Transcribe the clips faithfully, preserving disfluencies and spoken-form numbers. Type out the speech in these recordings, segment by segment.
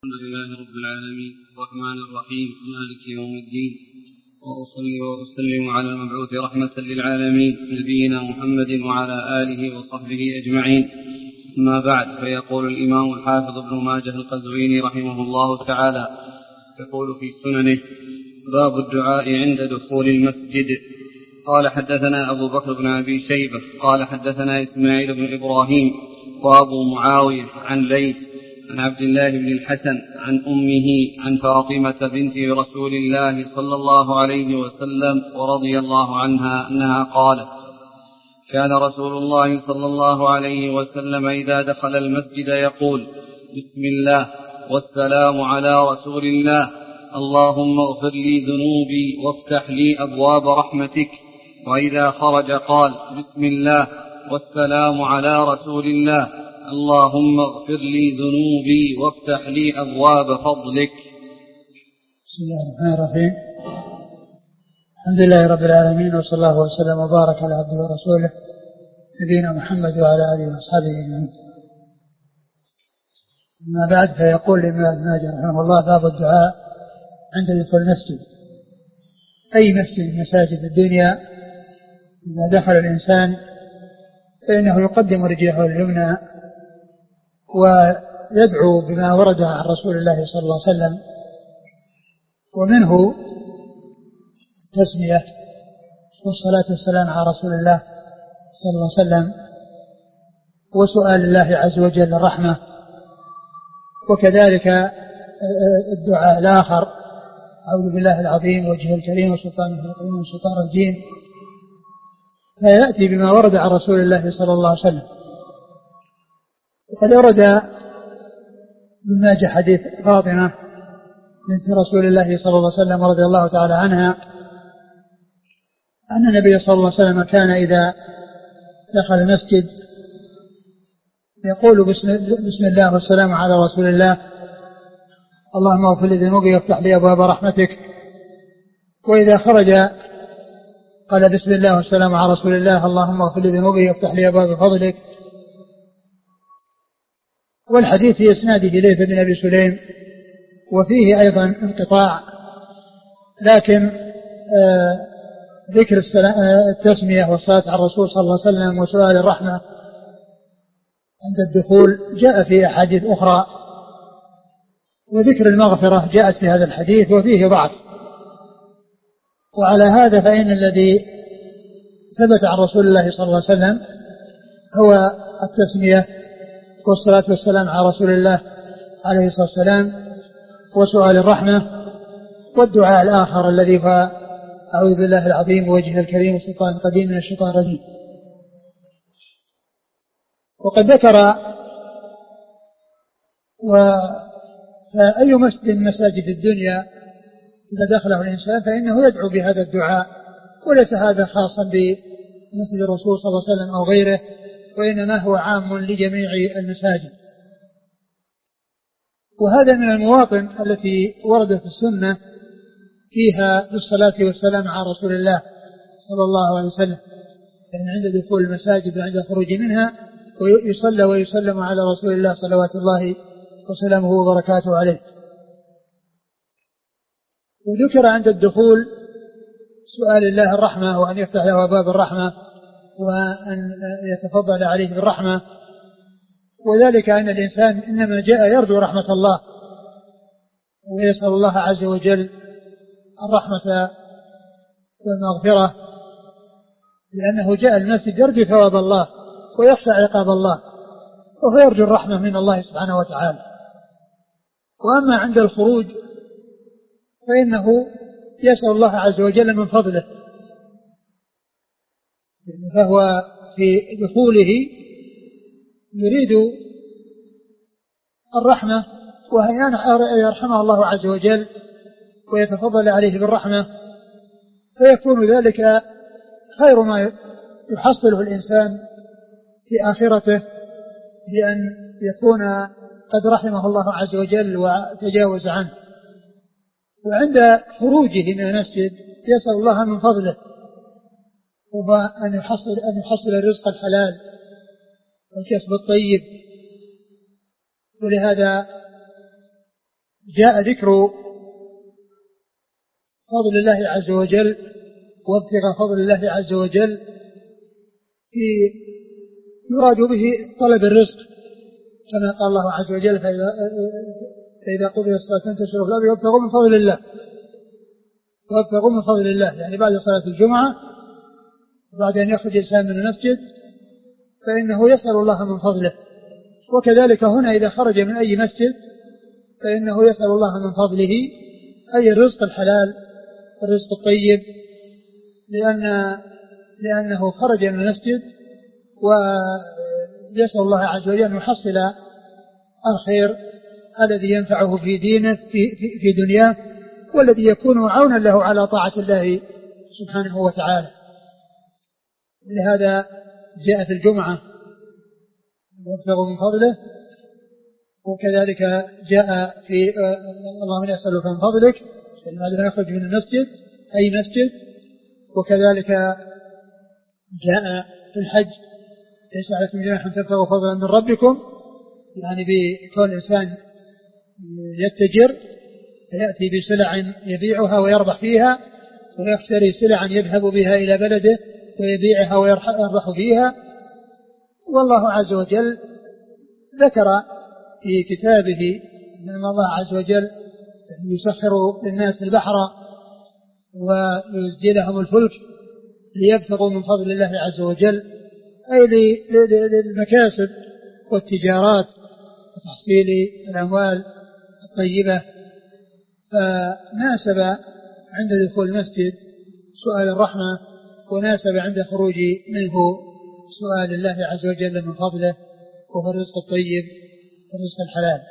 الحمد لله رب العالمين الرحمن الرحيم مالك يوم الدين، وأصلي وأسلم على المبعوث رحمة للعالمين نبينا محمد وعلى آله وصحبه أجمعين. أما بعد، فيقول الإمام الحافظ ابن ماجه القزويني رحمه الله تعالى يقول في سننه: باب الدعاء عند دخول المسجد. قال: حدثنا أبو بكر بن أبي شيبة قال حدثنا إسماعيل بن إبراهيم وأبو معاوية عن ليث عن عبد الله بن الحسن عن أمه عن فاطمة بنت رسول الله صلى الله عليه وسلم ورضي الله عنها أنها قالت: كان رسول الله صلى الله عليه وسلم إذا دخل المسجد يقول: بسم الله والسلام على رسول الله، اللهم اغفر لي ذنوبي وافتح لي أبواب رحمتك. وإذا خرج قال: بسم الله والسلام على رسول الله، اللهم اغفر لي ذنوبي وافتح لي أبواب فضلك. بسم الله الرحمن الرحيم. الحمد لله رب العالمين، وصلى الله وسلم وبارك على عبده ورسوله نبينا محمد وعلى آله وأصحابه أجمعين. أما بعد، فيقول الإمام ابن ماجه رحمه الله: باب الدعاء عند دخول المسجد. أي مسجد من مساجد الدنيا إذا دخل الإنسان فإنه يقدم رجله اليمنى ويدعو بما ورد عن رسول الله صلى الله عليه وسلم، ومنه التسمية والصلاة والسلام على رسول الله صلى الله عليه وسلم، وسؤال الله عز وجل الرحمة، وكذلك الدعاء الآخر: أعوذ بالله العظيم وجهه الكريم وسلطانه القديم من الشيطان الرجيم، فيأتي بما ورد عن رسول الله صلى الله عليه وسلم. وقد ورد من ماجه حديث فاطمة بنت رسول الله صلى الله عليه وسلم رضي الله تعالى عنها أن النبي صلى الله عليه وسلم كان إذا دخل المسجد يقول: بسم الله والسلام على رسول الله، اللهم اغفر لي ذنوبي وافتح لي أبواب رحمتك. وإذا خرج قال: بسم الله والسلام على رسول الله، اللهم اغفر لي ذنوبي وافتح لي أبواب فضلك. والحديث في إسناده ليث بن أبي سليم، وفيه أيضا انقطاع، لكن آه ذكر التسمية والصلاة على الرسول صلى الله عليه وسلم وسؤال الرحمة عند الدخول جاء في أحاديث أخرى، وذكر المغفرة جاءت في هذا الحديث وفيه ضعف. وعلى هذا فإن الذي ثبت عن رسول الله صلى الله عليه وسلم هو التسمية والصلاة والسلام على رسول الله عليه الصلاة والسلام وسؤال الرحمة، والدعاء الآخر الذي هو: أعوذ بالله العظيم ووجهه الكريم وسلطانه القديم من الشيطان الرجيم. وقد ذكر: وأي مسجد من مساجد الدنيا إذا دخله الإنسان فإنه يدعو بهذا الدعاء، وليس هذا خاصا بمسجد الرسول صلى الله عليه وسلم أو غيره، وإنما هو عام لجميع المساجد. وهذا من المواطن التي وردت السنة فيها بالصلاة والسلام على رسول الله صلى الله عليه وسلم، يعني عند دخول المساجد وعند الخروج منها، ويصلى ويسلم على رسول الله صلوات الله وسلامه وبركاته عليه. وذكر عند الدخول سؤال الله الرحمة، وأن يفتح له باب الرحمة، وأن يتفضل عليه بالرحمة، وذلك أن الإنسان إنما جاء يرجو رحمة الله ويسأل الله عز وجل الرحمة والمغفرة، لأنه جاء المسجد يرجو ثواب الله ويخشى عقاب الله، وهو يرجو الرحمة من الله سبحانه وتعالى. وأما عند الخروج فإنه يسأل الله عز وجل من فضله، فهو في دخوله يريد الرحمة، وأن يرحمه الله عز وجل ويتفضل عليه بالرحمة، فيكون ذلك خير ما يحصله الإنسان في آخرته، بأن يكون قد رحمه الله عز وجل وتجاوز عنه. وعند خروجه من المسجد يسأل الله من فضله، وهو أن يحصل, أن يحصل الرزق الحلال والكسب الطيب. ولهذا جاء ذكر فضل الله عز وجل وابتغاء فضل الله عز وجل في يراد به طلب الرزق، كما قال الله عز وجل: فإذا, فإذا قضي الصلاة فانتشروا في الأرض وابتغوا من فضل الله وابتغوا من فضل الله، يعني بعد صلاة الجمعة بعد أن يخرج الإنسان من المسجد فإنه يسأل الله من فضله، وكذلك هنا إذا خرج من أي مسجد فإنه يسأل الله من فضله، أي الرزق الحلال الرزق الطيب، لأن لأنه خرج من المسجد ويسأل الله عز وجل أن يحصل الخير الذي ينفعه في دينه في, في, في دنياه، والذي يكون عونا له على طاعة الله سبحانه وتعالى. لهذا جاءت الجمعة وابتغوا من فضله، وكذلك جاء في اللهم إني أسألك من فضلك لما يخرج من المسجد أي مسجد، وكذلك جاء في الحج ليس عليكم جناح أن تبتغوا فضلا من ربكم، يعني بكون الإنسان يتجر فيأتي بسلع يبيعها ويربح فيها، ويشتري سلعا يذهب بها إلى بلده ويبيعها ويربح فيها. والله عز وجل ذكر في كتابه أن الله عز وجل يسخر للناس البحر ويزجي لهم الفلك ليبتغوا من فضل الله عز وجل، أي للمكاسب والتجارات وتحصيل الأموال الطيبة. فناسب عند دخول المسجد سؤال الرحمة، وناسب عند خروج منه سؤال الله عز وجل من فضله، وهو الرزق الطيب الرزق الحلال.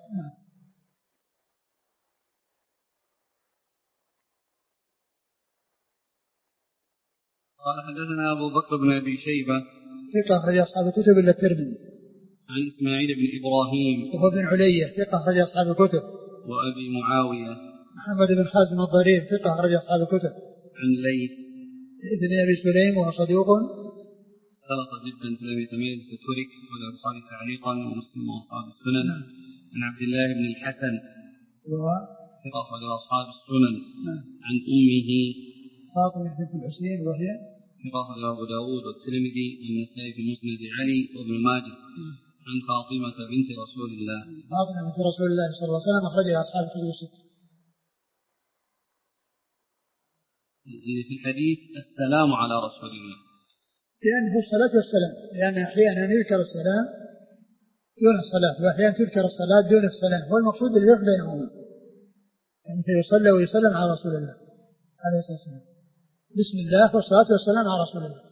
قال حدثنا أبو بكر بن أبي شيبة ثقة أخرج أصحاب الكتب إلا الترمذي. عن إسماعيل بن إبراهيم وهو بن علية ثقة أخرج أصحاب الكتب. وأبي معاوية محمد بن حازم الضرير ثقة أخرج أصحاب الكتب. عن ليث بن أبي سليم وهو صدوق خلط جدا فلم يتميز فترك، وله البخاري تعليقا ومسلم وأصحاب السنن. نعم. عن عبد الله بن الحسن وهو ثقة أخرج أصحاب السنن. نعم. عن أمه فاطمة بنت الحسين وهي ثقة أخرج أبو داود والترمذي والنسائي في مسند علي وابن ماجه. عن فاطمة بنت رسول الله فاطمة بنت رسول الله صلى الله عليه وسلم أخرجها أصحاب الكتب الستة. في الحديث السلام على رسول الله، لأنه الصلاة والسلام، لأن أحيانا يذكر السلام دون الصلاة، وأحيانا تذكر الصلاة دون السلام، هو المقصود الجمع بينهما، يعني فيصلى ويسلم على رسول الله عليه الصلاة والسلام، بسم الله والصلاة والسلام على رسول الله.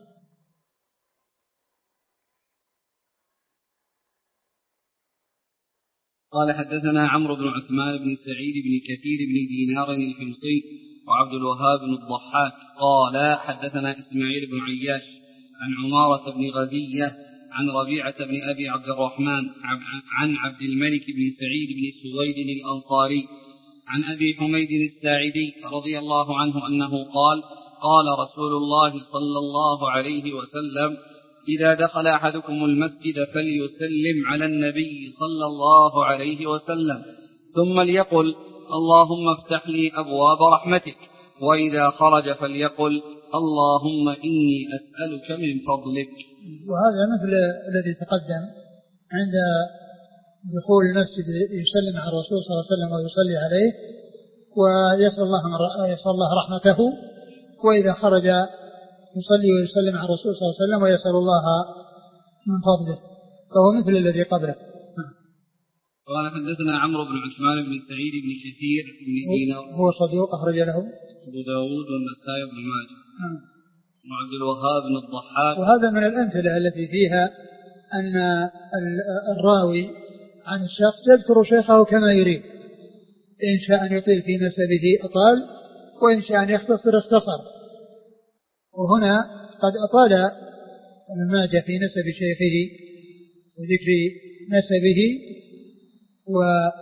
قال حدثنا عمرو بن عثمان بن سعيد بن كثير بن دينار الحمصي وعبد الوهاب بن الضحاك قال حدثنا إسماعيل بن عياش عن عمارة بن غزية عن ربيعة بن أبي عبد الرحمن عن عبد الملك بن سعيد بن سويد الأنصاري عن أبي حميد الساعدي رضي الله عنه أنه قال قال رسول الله صلى الله عليه وسلم: إذا دخل أحدكم المسجد فليسلم على النبي صلى الله عليه وسلم، ثم ليقل: اللهم افتح لي أبواب رحمتك، وإذا خرج فليقل: اللهم إني أسألك من فضلك. وهذا مثل الذي تقدم عند دخول المسجد يسلم على الرسول صلى الله عليه وسلم ويصلي عليه ويسأل الله, يسأل الله رحمته، وإذا خرج يصلي ويسلم على الرسول صلى الله عليه وسلم ويسأل الله من فضله، فهو مثل الذي قبله. قال حدثنا عمرو بن عثمان بن سعيد بن كثير بن دينار هو صدوق أخرج له أبو داود والنسائي بن ماجه. وعبد الوهاب بن الضحاك. وهذا من الأمثلة التي فيها أن الراوي عن الشخص يذكر شيخه كما يريد، إن شاء أن يطيل في نسبه أطال، وإن شاء أن يختصر اختصر. وهنا قد أطال ابن ماجه في نسب شيخه وذكر نسبه، و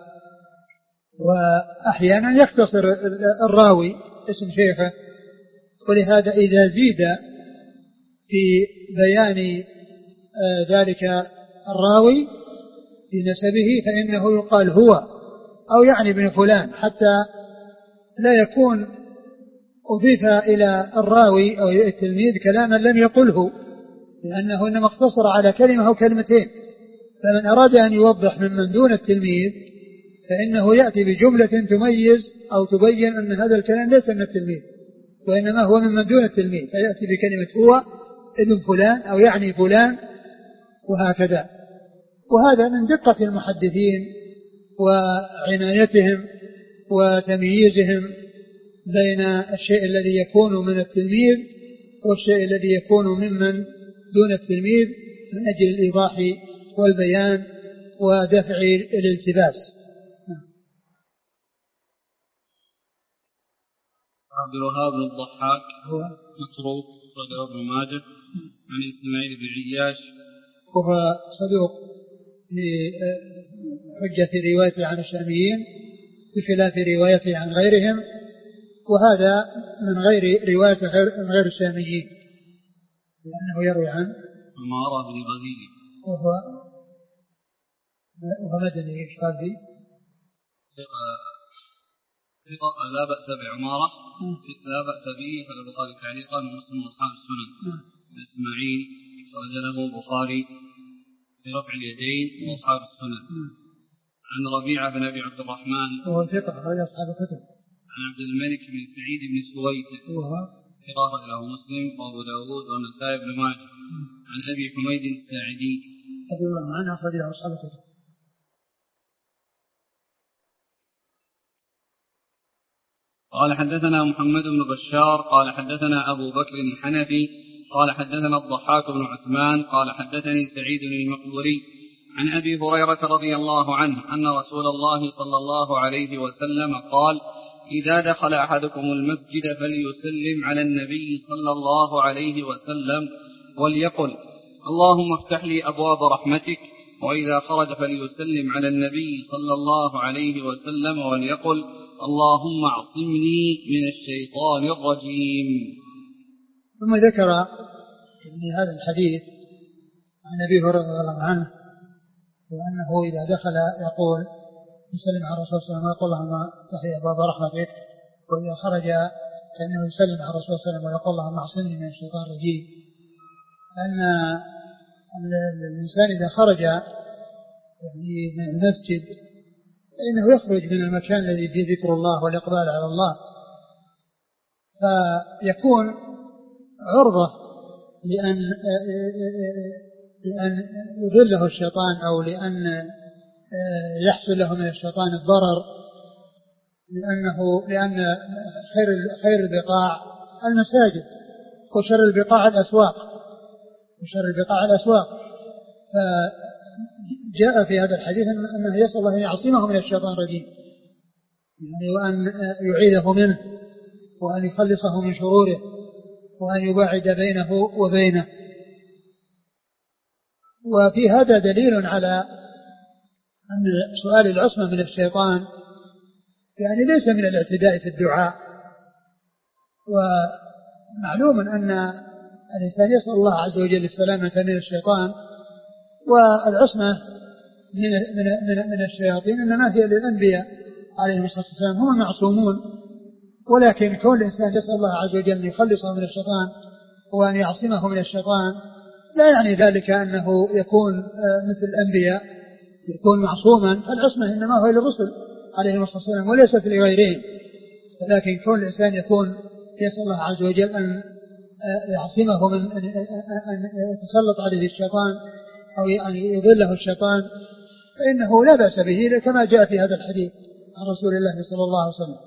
وأحيانا يختصر الراوي اسم شيخه، ولهذا إذا زيد في بيان ذلك الراوي في نسبه فإنه يقال هو، أو يعني ابن فلان، حتى لا يكون أضيف إلى الراوي أو التلميذ كلاما لم يقله، لأنه إنما اقتصر على كلمة أو كلمتين. فمن أراد أن يوضح ممن دون التلميذ فإنه يأتي بجملة تميز أو تبين أن هذا الكلام ليس من التلميذ وإنما هو ممن دون التلميذ، فيأتي بكلمة هو ابن فلان أو يعني فلان وهكذا. وهذا من دقة المحدثين وعنايتهم وتمييزهم بين الشيء الذي يكون من التلميذ والشيء الذي يكون ممن دون التلميذ من أجل الإيضاح والبيان ودفع الالتباس. عبد الوهاب بن الضحاك هو متروك صدر ابن ماجه عن إسماعيل بن عياش وهو صدوق لحجة روايته عن الشاميين بخلاف روايته عن غيرهم، وهذا من غير رواية من غير الشاميين لأنه يروي عن عمارة بن غزيل وهو وهو مدني. ايش قال فيه؟ لا بأس بعمارة لا بأس به هذا البخاري تعليقا ومسلم وأصحاب السنن. إسماعيل خرج له البخاري في رفع اليدين وأصحاب السنن. عن ربيعة بن أبي عبد الرحمن وهو ثقة أخرج أصحاب الكتب. عن عبد الملك بن سعيد بن سويد وهو ثقة له مسلم وأبو داود والنسائي بن ماجه. عن أبي حميد الساعدي رضي الله عنه أخرج له أصحاب الكتب. قال حدثنا محمد بن بشار قال حدثنا أبو بكر الحنفي قال حدثنا الضحاك بن عثمان قال حدثني سعيد المقبري عن أبي هريرة رضي الله عنه أن رسول الله صلى الله عليه وسلم قال: إذا دخل أحدكم المسجد فليسلم على النبي صلى الله عليه وسلم وليقل: اللهم افتح لي أبواب رحمتك. وإذا خرج فليسلم على النبي صلى الله عليه وسلم وليقل: اللهم اعصمني من الشيطان الرجيم. ثم ذكر يعني هذا الحديث عن أبي هريرة رضي الله عنه وأنه إذا دخل يقول يسلم على الرسول صلى الله عليه وسلم ويقول: اللهم افتح لي أبواب رحمتك. وإذا خرج كأنه يسلم على الرسول صلى الله عليه وسلم ويقول: اللهم اعصمني من الشيطان الرجيم. أن الإنسان إذا خرج يعني من المسجد فإنه يخرج من المكان الذي فيه ذكر الله والإقبال على الله، فيكون عرضة لأن لأن يضله الشيطان أو لأن يحصل له من الشيطان الضرر، لأنه لأن خير خير البقاع المساجد وشر البقاع الأسواق وشر البقاع الأسواق. فجاء في هذا الحديث أنه يسأل الله أن يعصمه من الشيطان الرجيم، يعني وأن يعيذه منه وأن يخلصه من شروره وأن يباعد بينه وبينه. وفي هذا دليل على أن سؤال العصمة من الشيطان يعني ليس من الاعتداء في الدعاء. ومعلوم أن الإنسان يسأل الله عز وجل السلامة من الشيطان، والعصمة من من من الشياطين إنما هي للأنبياء عليهم الصلاة والسلام، هم معصومون. ولكن كون الإنسان يسأل الله عز وجل أن يخلصه من الشيطان وأن يعصمه من الشيطان لا يعني ذلك أنه يكون مثل الأنبياء يكون معصوما. العصمة إنما هو للرسل عليهم الصلاة والسلام وليست لغيرهم. ولكن كون الإنسان يكون يسأل الله عز وجل أن يعصمه من أن يتسلط عليه الشيطان أو يعني يضله الشيطان فإنه لا بأس به، كما جاء في هذا الحديث عن رسول الله صلى الله عليه وسلم.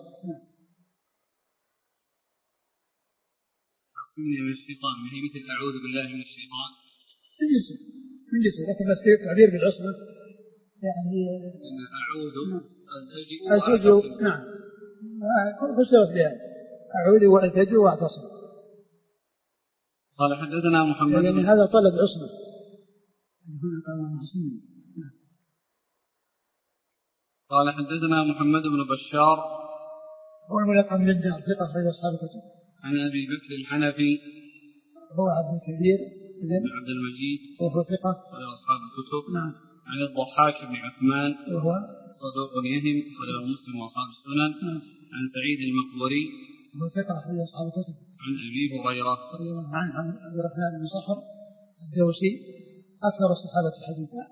عصمني من الشيطان ما هي مثل أعوذ بالله من الشيطان من جنسه من جنسه لكن بس تعبير بالعصمة يعني أعوذ ألتجوا. نعم فسرت بها أعوذ وألتجوا وأعتصم. قال حدثنا محمد يعني هذا طلب عصمة هنا قال عصمني. قال حدثنا محمد بن بشار هو الملقب من الدار ثقة أخرج أصحاب الكتب. عن أبي بكر الحنفي هو عبد الكبير بن عبد المجيد وهو ثقة أخرج أصحاب الكتب. نعم. عن الضحاك بن عثمان وهو صدوق يهم أخرجه مسلم وأصحاب السنن. عن سعيد المقبري هو ثقة أخرج أصحاب الكتب. عن أبي هريرة رضي الله عنه عن عبد الرحمن بن صخر الدوسي أكثر الصحابة حديثا.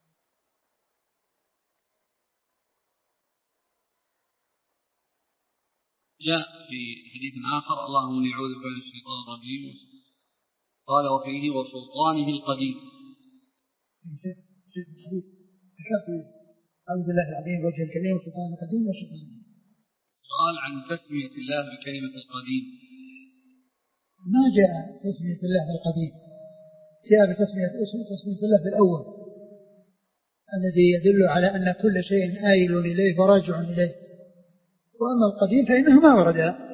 جاء في حديث آخر اللهم إني أعوذ بك من الشيطان الرجيم قال وفيه وسلطانه القديم. أعوذ بالله العظيم وجه الكريم وسلطانه القديم وشيطانه. سؤال عن تسمية الله بكلمة القديم. ما جاء تسمية الله بالقديم، جاء بتسمية اسم تسمية الله بالأول الذي يدل على أن كل شيء آيل إليه وراجع إليه. وأما القديم فإنه ما ورد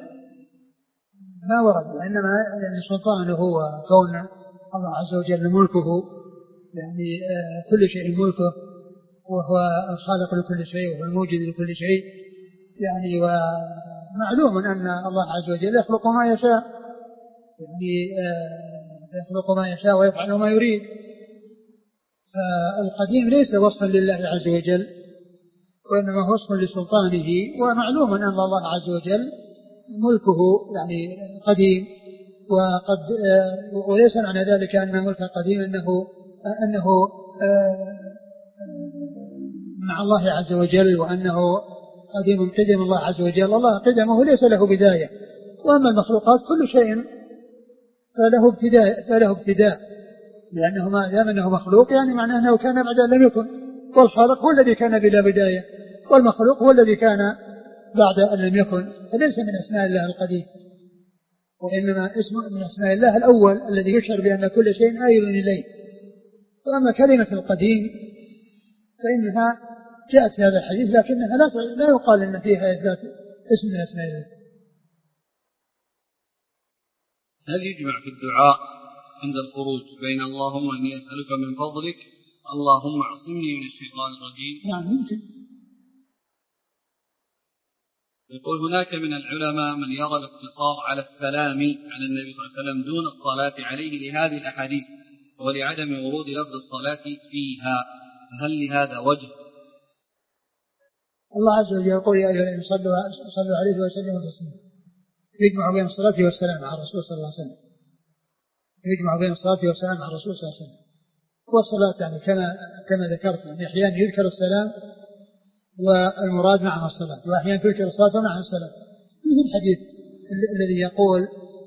ما ورد وإنما يعني سلطانه وكون الله عز وجل ملكه، يعني كل شيء ملكه، وهو الخالق لكل شيء وهو الموجد لكل شيء، يعني ومعلوم أن الله عز وجل يخلق ما يشاء، يعني يخلق ما يشاء ويفعل ما يريد. فالقديم ليس وصفا لله عز وجل وإنما هو وصف لسلطانه، ومعلوم أن الله عز وجل ملكه يعني قديم، وقد وليس معنى ذلك أن ملك قديم أنه أنه مع الله عز وجل وأنه قديم قدم الله عز وجل. الله قدمه ليس له بداية، وأما المخلوقات كل شيء فله ابتداء فله ابتداء لأنه ما دام أنه مخلوق يعني معناه أنه كان بعد أن لم يكن، والخالق هو الذي كان بلا بداية، والمخلوق هو الذي كان بعد أن لم يكن، فليس من أسماء الله القديم، وإنما اسم من أسماء الله الأول الذي يشعر بأن كل شيء آيل إليه. وأما كلمة القديم فإنها جاءت في هذا الحديث لكنها لا لا يقال أن فيها إثبات اسم من أسماء الله. هل يجمع في الدعاء عند الخروج بين اللهم إني أسألك من فضلك اللهم اعصمني من الشيطان الرجيم؟ نعم يمكن. يقول هناك من العلماء من يرى الاقتصار على السلام على النبي صلى الله عليه وسلم دون الصلاة عليه لهذه الأحاديث ولعدم ورود لفظ الصلاة فيها، فهل لهذا وجه؟ الله عز وجل يقول يا أيها الذين صلوا عليه وسلموا تسليما، يجمع بين الصلاة والسلام على الرسول صلى الله عليه وسلم، يجمع بين الصلاة والسلام على الرسول صلى الله عليه وسلم. والصلاة يعني كما كما ذكرت يعني أحيانا يذكر السلام والمراد معها الصلاة، وأحيانا تذكر الصلاة ومعها السلام، مثل الحديث الذي يقول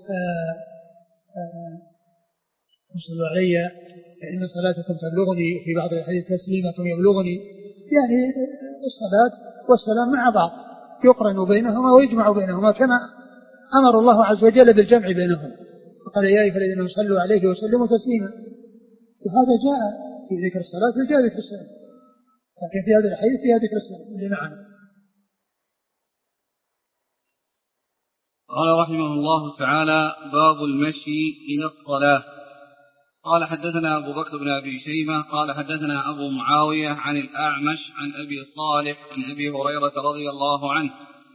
صلوا علي إن صلاتكم تبلغني، في بعض الحديث تسليمكم يبلغني، يعني الصلاة والسلام مع بعض يقرن بينهما ويجمع بينهما كما أمر الله عز وجل بالجمع بينهما، وقال يا أيها الذين صلوا عليه وسلموا تسليما. وهذا جاء في ذكر الصلاة وجاء ذكر السلام، لكن في هذا الحديث فيها ذكر السلام اللي معنا. قال رحمه الله تعالى باب المشي إلى الصلاة. قال حدثنا أبو بكر بن أبي شيبة قال حدثنا أبو معاوية عن الأعمش عن أبي صالح عن أبي هريرة رضي الله عنه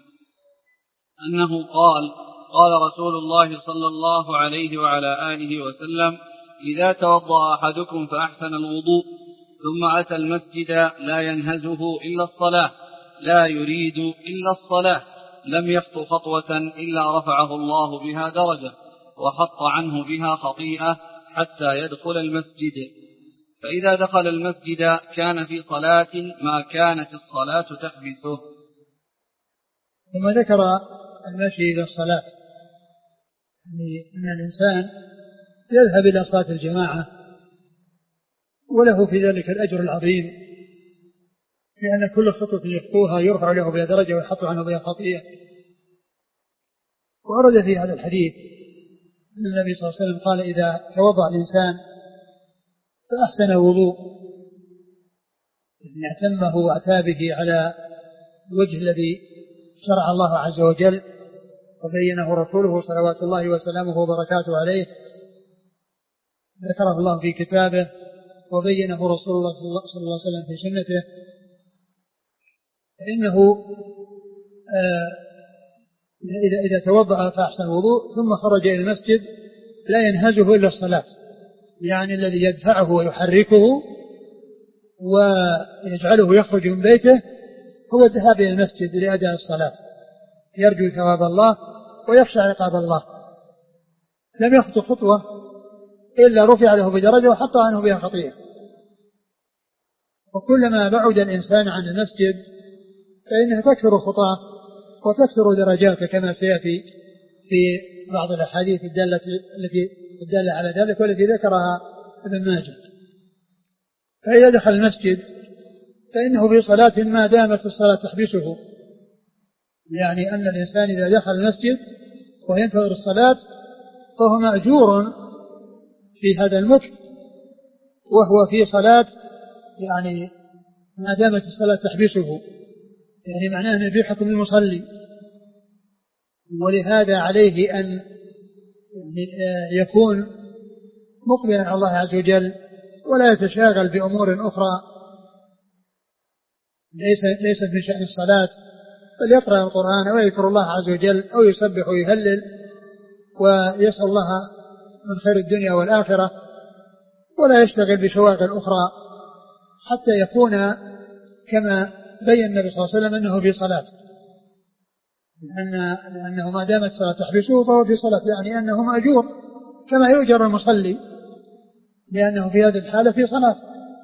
أنه قال قال رسول الله صلى الله عليه وعلى آله وسلم إذا توضأ أحدكم فأحسن الوضوء ثم أتى المسجد لا ينهزه إلا الصلاة لا يريد إلا الصلاة لم يخط خطوة إلا رفعه الله بها درجة وحط عنه بها خطيئة حتى يدخل المسجد، فإذا دخل المسجد كان في صلاة ما كانت الصلاة تحبسه. ثم ذكر المشي إلى الصلاة، يعني أن الإنسان يذهب إلى صلاة الجماعة وله في ذلك الأجر العظيم، لأن كل خطوة يخطوها يرفع له بها درجة ويحط عنه بها خطيئة. ورد في هذا الحديث أن النبي صلى الله عليه وسلم قال إذا توضأ الإنسان فأحسن الوضوء يعني أتمه وأتى به على الوجه الذي شرع الله عز وجل وبينه رسوله صلوات الله وسلامه وبركاته عليه، ذكره الله في كتابه وبينه رسول الله صلى الله عليه وسلم في سنته، فإنه آه إذا, إذا توضأ فأحسن الوضوء ثم خرج إلى المسجد لا ينهزه إلا الصلاة، يعني الذي يدفعه ويحركه ويجعله يخرج من بيته هو الذهاب إلى المسجد لأداء الصلاة، يرجو ثواب الله ويخشى عقاب الله. لم يخطو خطوة إلا رفع له بدرجة وحط عنه بها خطيئة. وكلما بعد الإنسان عن المسجد فإنه تكثر خطاه وتكثر درجاته، كما سيأتي في بعض الأحاديث الدالة التي تدل على ذلك والتي ذكرها ابن ماجه. فإذا دخل المسجد فإنه في صلاة ما دامت الصلاة تحبسه، يعني أن الإنسان إذا دخل المسجد وينتظر الصلاة فهو مأجور في هذا المكث وهو في صلاة، يعني ما دامت الصلاة تحبسه، يعني معناه أنه في حكم المصلي. ولهذا عليه أن يكون مقبلا على الله عز وجل ولا يتشاغل بأمور أخرى ليست من شأن الصلاة، بل يقرأ القرآن أو يذكر الله عز وجل أو يسبح ويهلل ويسأل الله من خير الدنيا والآخرة، ولا يشتغل بشواغل أخرى حتى يكون كما بين النبي صلى الله عليه وسلم أنه في صلاة، لأن لأنه ما دامت الصلاة تحبسه فهو في صلاة، يعني أنه مأجور كما يؤجر المصلي لأنه في هذه الحالة في صلاة.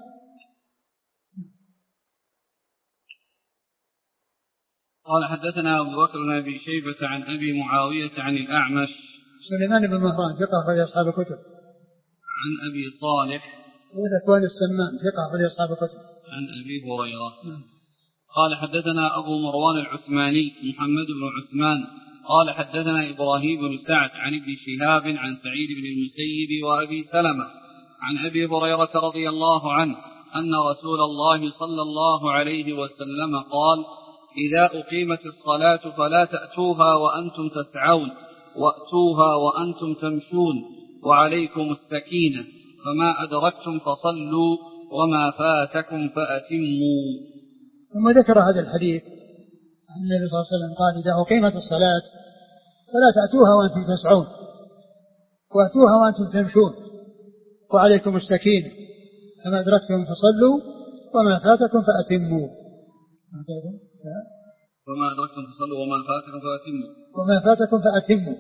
قال حدثنا أبو بكر بن أبي شيبة عن أبي معاوية عن الأعمش سليمان بن مهران ثقة أخرج أصحاب الكتب. عن أبي صالح وذكوان السمان ثقة أخرج أصحاب الكتب. عن أبي هريرة. قال حدثنا أبو مروان العثماني محمد بن عثمان قال حدثنا إبراهيم بن سعد عن ابن شهاب عن سعيد بن المسيب وأبي سلمة عن أبي هريرة رضي الله عنه أن رسول الله صلى الله عليه وسلم قال: إذا أقيمت الصلاة فلا تأتوها وأنتم تسعون، وأتوها وأنتم تمشون، وعليكم السكينة، فما أدركتم فصلوا وما فاتكم فأتموا. ثم ذكر هذا الحديث عن النبي صلى الله عليه وسلم قال: إذا أقيمت الصلاة فلا تأتوها وأنتم تسعون، وأتوها وأنتم تمشون، وعليكم السكينة، فما أدركتم فصلوا وما فاتكم فأتموا. وما أدركتم فصلوا وما فاتكم فأتموا وما فاتكم فأتموا.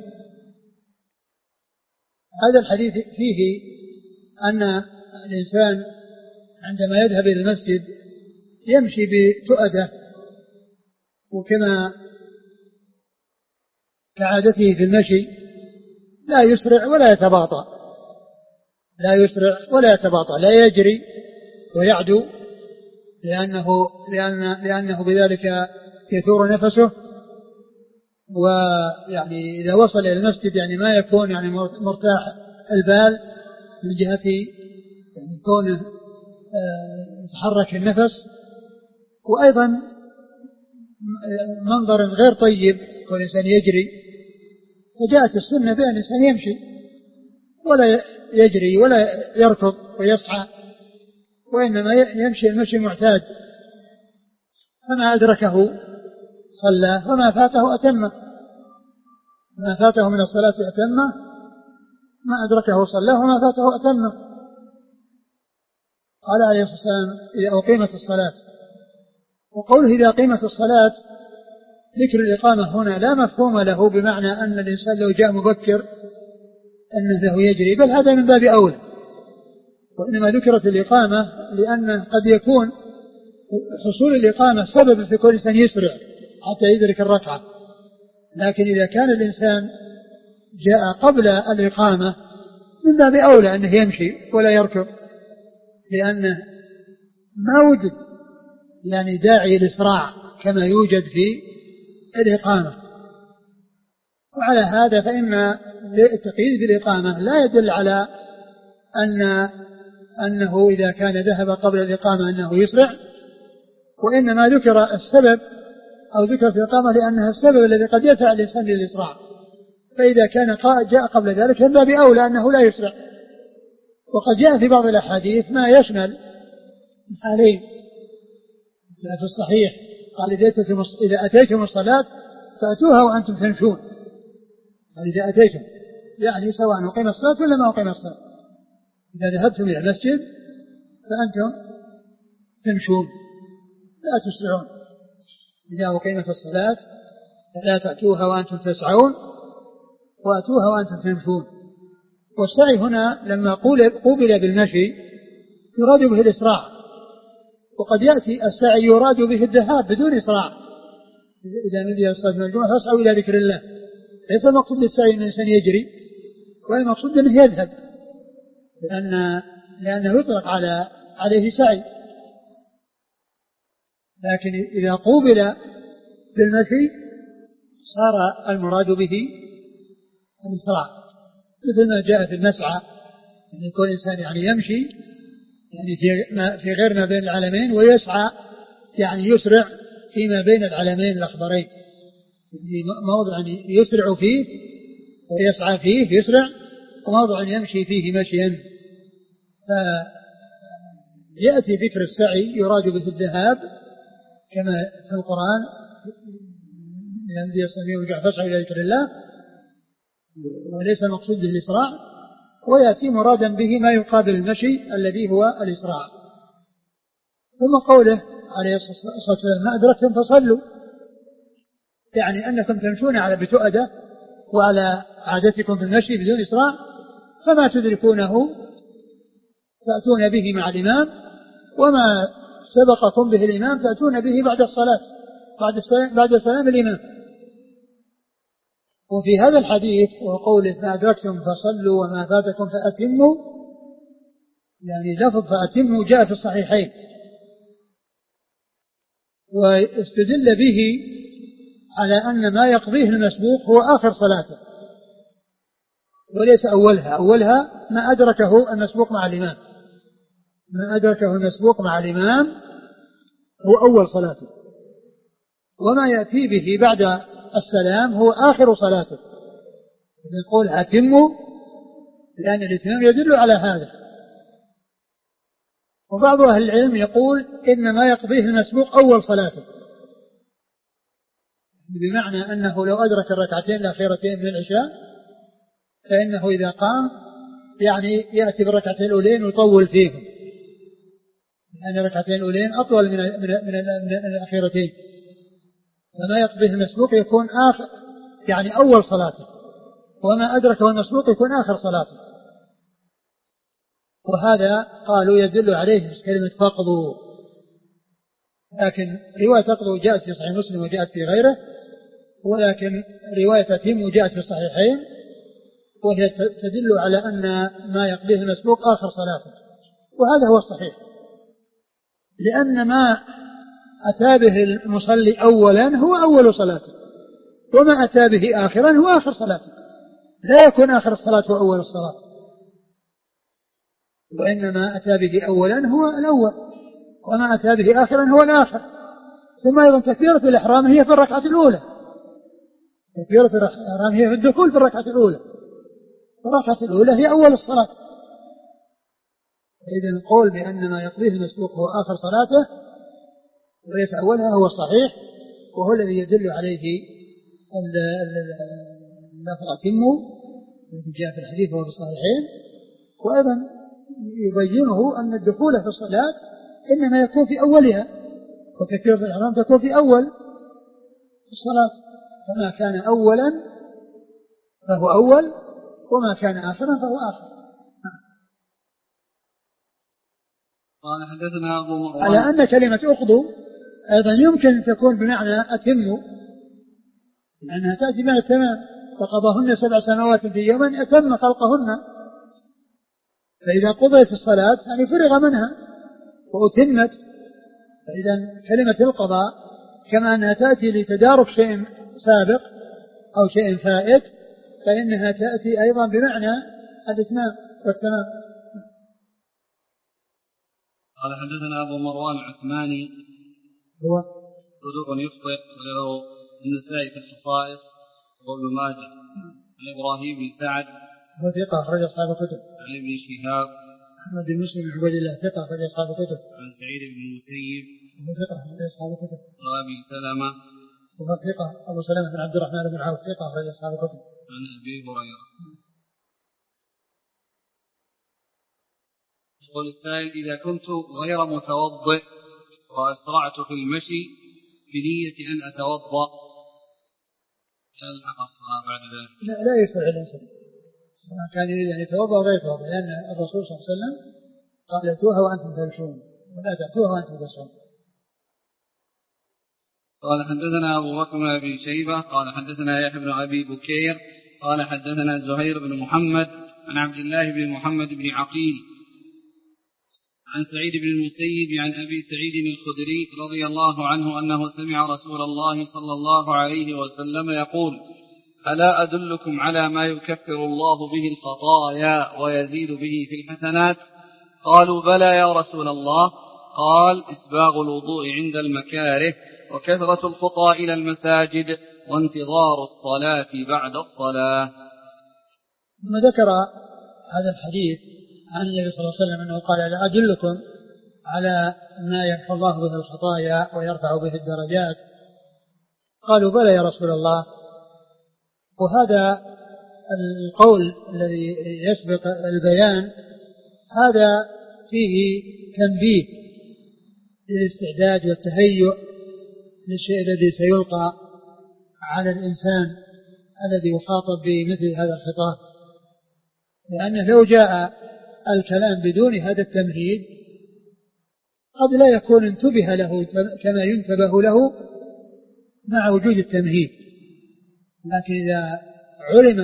هذا الحديث فيه أن الإنسان عندما يذهب إلى المسجد يمشي بتؤدة، وكما كعادته في المشي لا يسرع ولا يتباطأ، لا يسرع ولا يتباطأ، لا يجري ويعدو، لأنه, لأن لأنه بذلك يثور نفسه. ويعني إذا وصل إلى المسجد يعني ما يكون يعني مرتاح البال من جهة يعني كونه يتحرك النفس، وأيضا منظر غير طيب والإنسان يجري. فجاءت السنة بأن الإنسان يمشي ولا يجري ولا يركض ويسعى، وإنما يمشي المشي معتاد، فما أدركه صلى وما فاته أتمه، ما فاته من الصلاة أتمه، ما أدركه صلى وما فاته أتمه. قال عليه الصلاة والسلام: إذا أقيمت الصلاة. وقوله إذا أقيمت الصلاة ذكر الإقامة هنا لا مفهوم له بمعنى أن الإنسان لو جاء مبكر أنه له يجري، بل هذا من باب أولى، وإنما ذكرت الإقامة لأن قد يكون حصول الإقامة سبب في كل إنسان يسرع حتى يدرك الركعة، لكن إذا كان الإنسان جاء قبل الإقامة من باب أولى أنه يمشي ولا يركض، لأنه ما وجد يعني داعي الإسراع كما يوجد في الإقامة. وعلى هذا فإن التقييد بالإقامة لا يدل على أن أنه إذا كان ذهب قبل الإقامة أنه يسرع، وإنما ذكر السبب أو ذكرت الإقامة لأنها السبب الذي قد يدفع الإنسان للإسراع، فإذا كان جاء قبل ذلك من باب أولى أنه لا يسرع. وقد جاء في بعض الأحاديث ما يشمل الحالين في الصحيح، قال: إذا أتيتم الصلاة فأتوها وأنتم تمشون. قال: إذا أتيتم يعني سواء أقيم الصلاة ولا ما أقيم الصلاة، إذا ذهبتم إلى المسجد فأنتم تمشون لا تسرعون. إذا أقيمت الصلاة فلا تأتوها وأنتم تسعون وأتوها وأنتم تمشون. والسعي هنا لما قوبل بالمشي يراد به الإسراع، وقد يأتي السعي يراد به الذهاب بدون إسراع. إذا نودي الصلاة من الجمعة فاسعوا إلى ذكر الله، ليس المقصود للسعي أن الإنسان يجري، والمقصود أنه يذهب، لأن لأنه يطلق على عليه سعي. لكن إذا قوبل بالمشي صار المراد به الإسراع، مثل ما جاء في المسعى، يعني يكون الإنسان يعني يمشي يعني في غير ما بين العلمين، ويسعى يعني يسرع فيما بين العلمين الأخضرين، يعني موضع يسرع فيه ويسعى فيه يسرع، وموضع يمشي فيه مشيا. فيأتي ذكر السعي يراد به الذهاب كما في القرآن الذي يصنع وجع فاسعوا إلى ذكر الله، وليس المقصود به الإسراع. ويأتي مرادا به ما يقابل المشي الذي هو الإسراع. ثم قوله عليه الصلاة والسلام ما أدركتم فصلوا، يعني أنكم تمشون على بتؤدة وعلى عادتكم في المشي بدون إسراع، فما تدركونه تأتون به مع الإمام، وما سبقكم به الإمام تأتون به بعد الصلاة بعد السلام, بعد سلام الإمام. وفي هذا الحديث وقوله ما أدركتم فصلوا وما فاتكم فأتموا، يعني لفظ فأتموا جاء في الصحيحين، واستدل به على أن ما يقضيه المسبوق هو آخر صلاته وليس أولها. أولها ما أدركه المسبوق مع الإمام، ما أدركه المسبوق مع الإمام هو أول صلاته، وما يأتي به بعد السلام هو آخر صلاته. يقول أتموا لأن الإتمام يدل على هذا. وبعض أهل العلم يقول إن ما يقضيه المسبوق أول صلاته، بمعنى أنه لو أدرك الركعتين الأخيرتين من العشاء فإنه إذا قام يعني يأتي بالركعتين الأولين ويطول فيهم، لأن الركعتين الأولين أطول من, من, من, من الأخيرتين، فما يقضيه المسبوق يكون آخر يعني أول صلاته، وما أدركه المسبوق يكون آخر صلاته. وهذا قالوا يدل عليه كلمة فقضوا، لكن رواية فقضوا جاءت في صحيح مسلم وجاءت في غيره، ولكن رواية أتموا جاءت في الصحيحين، وهي تدل على أن ما يقضيه المسبوق آخر صلاته، وهذا هو الصحيح، لأن ما أتى به المصلي أولا هو أول صلاته، وما أتى به آخرا هو آخر صلاته، لا يكون آخر الصلاة هو أول الصلاة، وإنما أتى به أولا هو الأول، وما أتى به آخرا هو الآخر. ثم أيضا تكبيرة الإحرام هي في الركعة الأولى، تكبيرة الإحرام هي في الدخول في الركعة الأولى، الركعة الأولى هي أول الصلاة. إذن القول بأن ما يقضيه المسبوق هو آخر صلاته وليس أولها هو الصحيح، وهو الذي يدل عليه اللفظ أتموا الذي جاء في الحديث وهو في الصحيحين. وأيضا يبينه أن الدخول في الصلاة إنما يكون في أولها، وتكبيرة الإحرام تكون في أول الصلاة، فما كان أولا فهو أول، وما كان آخرا فهو آخر. قال حدثنا أبو مروان على أن كلمة أقضوا أيضا يمكن أن تكون بمعنى أتموا، لأنها تأتي بمعنى التمام، فقضاهن سبع سنوات في يوم أتم خلقهن، فإذا قضيت الصلاة يعني فرغ منها وأتمت. فإذا كلمة القضاء كما أنها تأتي لتدارك شيء سابق أو شيء فائت، فإنها تأتي أيضا بمعنى الإتمام والتمام. قال حدثنا أبو مروان العثماني هو صدوق يخطئ وله النسائي في الخصائص وابن ماجه. عن إبراهيم بن سعد هو ثقة أخرج أصحاب الكتب. عن ابن شهاب أحمد بن مسلم بن عبيد الله ثقة أخرج أصحاب الكتب. عن سعيد بن المسيب هو ثقة أخرج أصحاب الكتب. وأبي سلمة وهو ثقة أبو سلمة بن عبد الرحمن بن عوف ثقة أخرج أصحاب الكتب. عن أبي هريرة. يقول السائل إذا كنت غير متوضئ وأسرعت في المشي بنية أن أتوضأ يلحق الصلاة بعد ذلك. لا, لا يسرع الإنسان سواء كان يريد أن يتوضأ ولا يتوضأ، لأن الرسول صلى الله عليه وسلم قال ائتوها وأنتم تمشون ولا تأتوها وأنتم تسعون. قال حدثنا أبو بكر بن أبي شيبة قال حدثنا يحيى بن أبي بكير قال حدثنا زهير بن محمد عن عبد الله بن محمد بن عقيل عن سعيد بن المسيب عن أبي سعيد الخدري رضي الله عنه أنه سمع رسول الله صلى الله عليه وسلم يقول: ألا أدلكم على ما يكفر الله به الخطايا ويزيد به في الحسنات؟ قالوا: بلى يا رسول الله. قال: إسباغ الوضوء عند المكاره، وكثرة الخطى إلى المساجد، وانتظار الصلاة بعد الصلاة. ثم ذكر هذا الحديث عن النبي صلى الله عليه وسلم أنه قال: ألا أدلكم على ما يمحو الله به الخطايا ويرفع به الدرجات؟ قالوا: بلى يا رسول الله. وهذا القول الذي يسبق البيان هذا فيه تنبيه للاستعداد والتهيؤ للشيء الذي سيلقى على الإنسان الذي يخاطب بمثل هذا الخطاب، لأنه لو جاء الكلام بدون هذا التمهيد قد لا يكون انتبه له كما ينتبه له مع وجود التمهيد. لكن إذا علم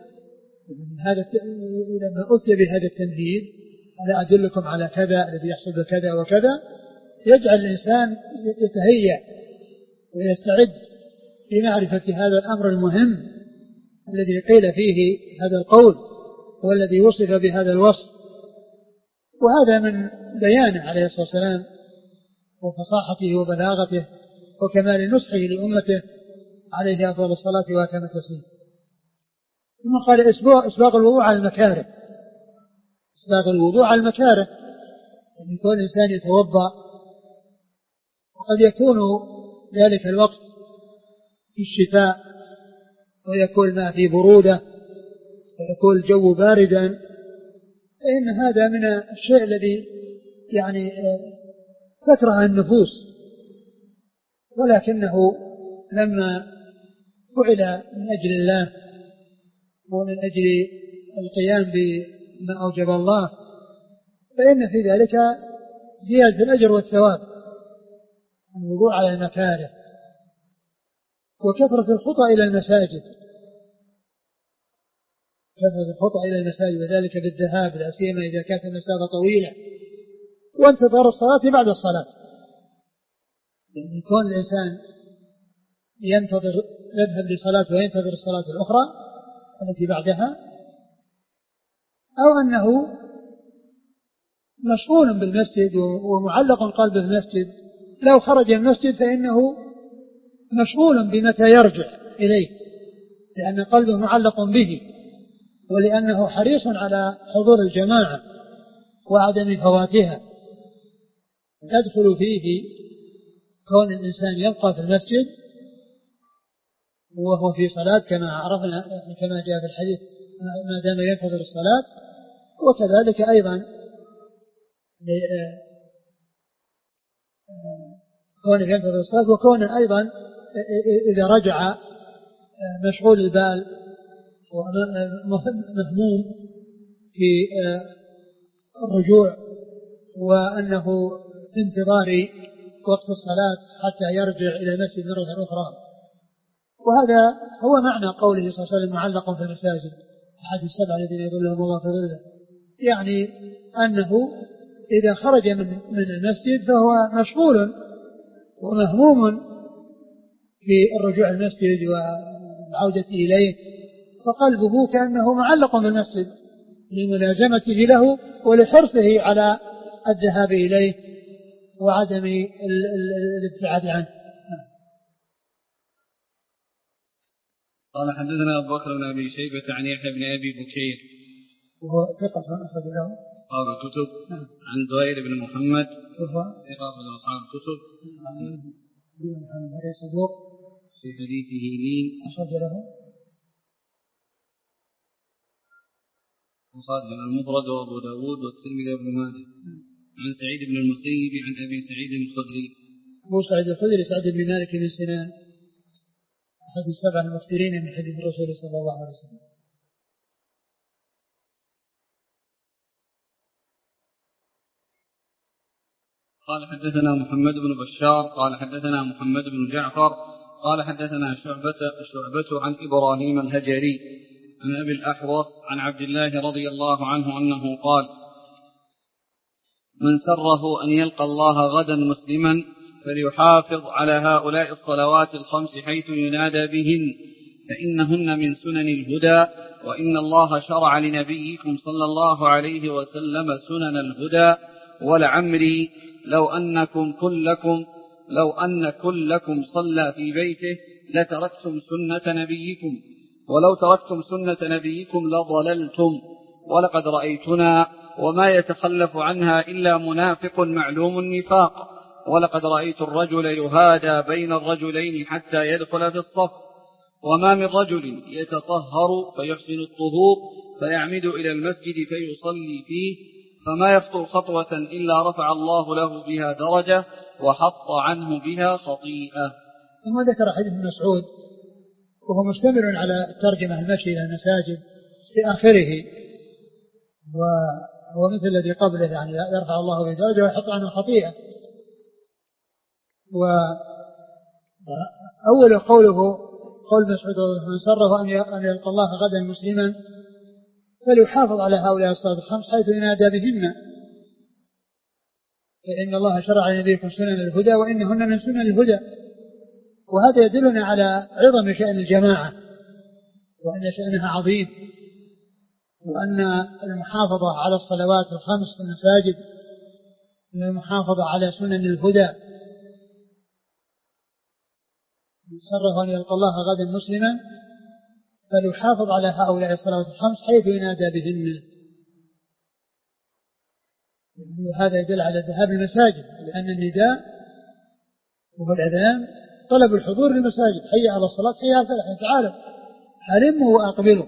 هذا لما أتي بهذا التمهيد: ألا أدلكم على كذا الذي يحصل بكذا وكذا، يجعل الإنسان يتهيأ ويستعد لمعرفة هذا الأمر المهم الذي قيل فيه هذا القول والذي وصف بهذا الوصف. وهذا من بيانه عليه الصلاة والسلام وفصاحته وبلاغته وكمال نصحه لأمته عليه أفضل الصلاة وأتم التسليم. ثم قال: إسباغ الوضوء على المكاره. إسباغ الوضوء على المكاره يعني يكون الإنسان يتوضأ وقد يكون ذلك الوقت في الشتاء ويكون ما في برودة ويكون الجو باردا، فإن هذا من الشيء الذي يعني تكره النفوس، ولكنه لما فعل من أجل الله ومن أجل القيام بما أوجب الله فإن في ذلك زيادة الأجر والثواب. الوضوء على المكاره، وكثرة الخطى إلى المساجد، كثرة الخطى إلى المساجد وذلك بالذهاب لا سيما إذا كانت المسافة طويلة، وانتظار الصلاة بعد الصلاة. يعني يكون الإنسان ينتظر يذهب لصلاة وينتظر الصلاة الأخرى التي بعدها، أو أنه مشغول بالمسجد ومعلق قلبه بالمسجد، لو خرج من المسجد فإنه مشغول بمتى يرجع إليه لأن قلبه معلق به، ولأنه حريص على حضور الجماعة وعدم فواتها. يدخل فيه كون الإنسان يبقى في المسجد وهو في صلاة كما عرفنا كما جاء في الحديث ما دام ينتظر الصلاة، وكذلك أيضا كون ينتظر الصلاة، وكون أيضا إذا رجع مشغول البال ومهموم في الرجوع، وأنه في انتظار وقت الصلاة حتى يرجع إلى المسجد مرة أخرى. وهذا هو معنى قوله صلى الله عليه وسلم: معلق في المساجد أحد السبع الذين يظلهم الله في ظله، يعني أنه إذا خرج من من المسجد فهو مشغول ومهموم في الرجوع المسجد والعودة إليه، فقلبه كأنه معلق بالمسجد لملازمته له ولحرصه على الذهاب إليه وعدم الابتعاد عنه. قال حدثنا أبو بكر بن أبي شيبة عن يحيى بن أبي بكير وهو ثقة أخرج له أصحاب الكتب. عن زهير بن محمد وهو ثقة من أصحاب الكتب. بن محمد هذا صدوق في حديثه لين أخرج له وخالد بن المفرد وأبو داود والترمذي وابن ماجه. عن سعيد بن المسيب عن أبي سعيد الخدري. أبو سعيد الخدري سعد بن مالك بن سنان أحد السبع المكثرين من حديث الرسول صلى الله عليه وسلم. قال حدثنا محمد بن بشار قال حدثنا محمد بن جعفر قال حدثنا شعبة, شعبة عن إبراهيم الهجري عن أبي الأحوص عن عبد الله رضي الله عنه أنه قال: من سره أن يلقى الله غدا مسلما فليحافظ على هؤلاء الصلوات الخمس حيث ينادى بهن فإنهن من سنن الهدى، وإن الله شرع لنبيكم صلى الله عليه وسلم سنن الهدى، ولعمري لو أنكم كلكم لو أن كلكم صلى في بيته لتركتم سنة نبيكم، ولو تركتم سنة نبيكم لضللتم، ولقد رأيتنا وما يتخلف عنها إلا منافق معلوم النفاق، ولقد رأيت الرجل يهادى بين الرجلين حتى يدخل في الصف، وما من رجل يتطهر فيحسن الطهور فيعمد إلى المسجد فيصلي فيه فما يخطو خطوة إلا رفع الله له بها درجة وحط عنه بها خطيئة. ثم ذكر حديث ابن مسعود وهو مشتمل على الترجمة المشي إلى المساجد في آخره، وهو مثل الذي قبله يعني يرفع الله به درجة ويحط عنه خطيئة. وأول قوله قول مسعود من سره أن يلقى الله غدا مسلما فليحافظ على هؤلاء الصلوات الخمس حيث ينادى بهن، فإن الله شرع لنبيكم سنن الهدى وإنهن من سنن الهدى. وهذا يدلنا على عظم شأن الجماعة وأن شأنها عظيم، وأن المحافظة على الصلوات الخمس في المساجد من المحافظة على سنن الهدى. من سره أن يلقى الله غدا مسلما فليحافظ على هؤلاء الصلوات الخمس حيث ينادى بهن. وهذا يدل على ذهاب المساجد، لأن النداء وهو الأذان طلب الحضور للمساجد، حي على الصلاة حي على الفلاح، تعالوا هلموا وأقبلوا.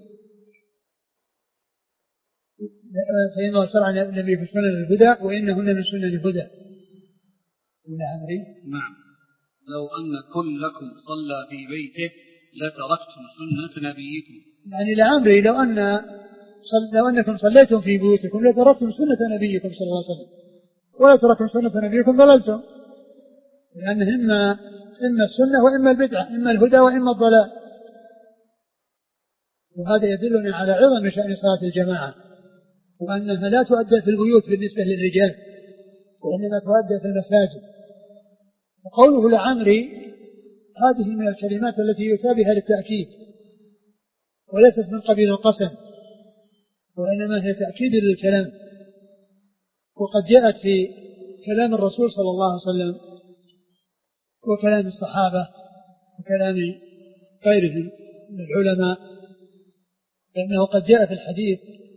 فإن الله شرع النبي في سنن الهدى وإنهن من سنن الهدى. ولا عمري نعم لو أن كلكم صلى في بيته لتركتم سنة نبيكم، يعني لعمري لو أن لو أنكم صليتم في بيوتكم لتركتم سنة نبيكم صلى الله عليه وسلم، ولا تركتم سنة نبيكم ضللتم، لأن إما إما السنة وإما البدعة، إما الهدى وإما الضلال. وهذا يدلنا على عظم شأن صلاة الجماعة، وأنها لا تؤدى في البيوت بالنسبة للرجال، وإنما تؤدى في المساجد. وقوله لعمري هذه من الكلمات التي يؤتى بها للتأكيد، وليست من قبيل القسم، وإنما هي تأكيد للكلام. وقد جاءت في كلام الرسول صلى الله عليه وسلم وكلام الصحابة وكلام غيرهم من العلماء، لأنه قد جاء في الحديث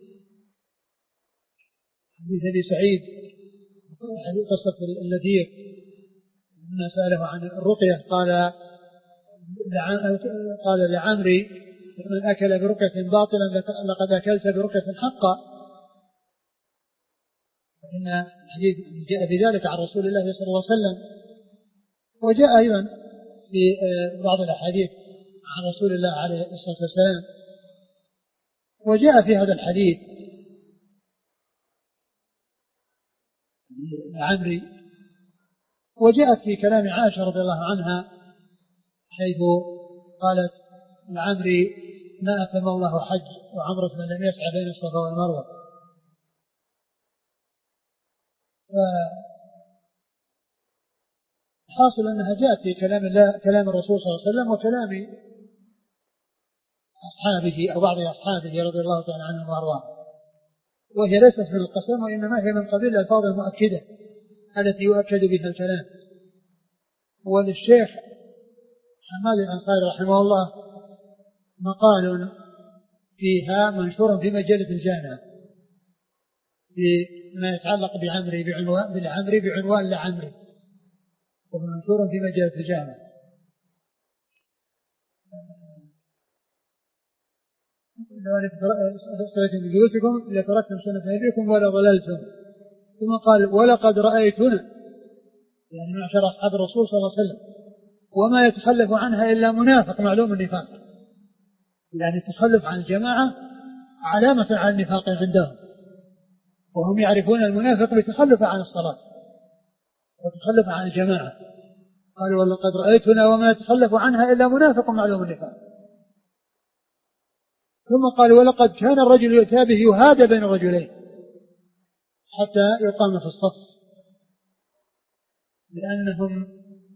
حديث أبي سعيد قصة اللذيذ لما سأله عن الرقية قال قال لعمري من أكل برقية باطلا لقد أكلت برقية حقا. فإن الحديث جاء بذلك عن رسول الله صلى الله عليه وسلم. وجاء أيضا في بعض الأحاديث عن رسول الله عليه الصلاة والسلام. وجاء في هذا الحديث لعمري، وجاءت في كلام عائشة رضي الله عنها حيث قالت لعمري ما أتم الله حج وعمرة من لم يسعى بين الصفا والمروة. حاصل أنها جاءت في كلام الله كلام الرسول صلى الله عليه وسلم وكلام أصحابه أو بعض أصحابه رضي الله تعالى عنهم وأرضاهم، وهي ليست من القسم وإنما هي من قبيل الألفاظ المؤكدة التي يؤكد بها الكلام. وللشيخ حماد الأنصاري رحمه الله مقال فيها منشور في مجلة الجامعة بما يتعلق بعمري بعنوان بالعمري بعنوان لعمري، وهو منشور في مجلة الجامعة. لو صليتم ببيوتكم لتركتم سنة نبيكم ولا ضللتم، ثم قال ولقد رأيتنا، يعني معشر أصحاب الرسول صلى الله عليه وسلم، وما يتخلف عنها إلا منافق معلوم النفاق، يعني التخلف عن الجماعة علامة على النفاق عندهم، وهم يعرفون المنافق بتخلف عن الصلاة وتخلف عن الجماعة. قال ولقد رأيتنا وما يتخلف عنها إلا منافق معلوم النفاق. ثم قال ولقد كان الرجل يؤتى به يهادى بين رجلين حتى يقام في الصف، لأنهم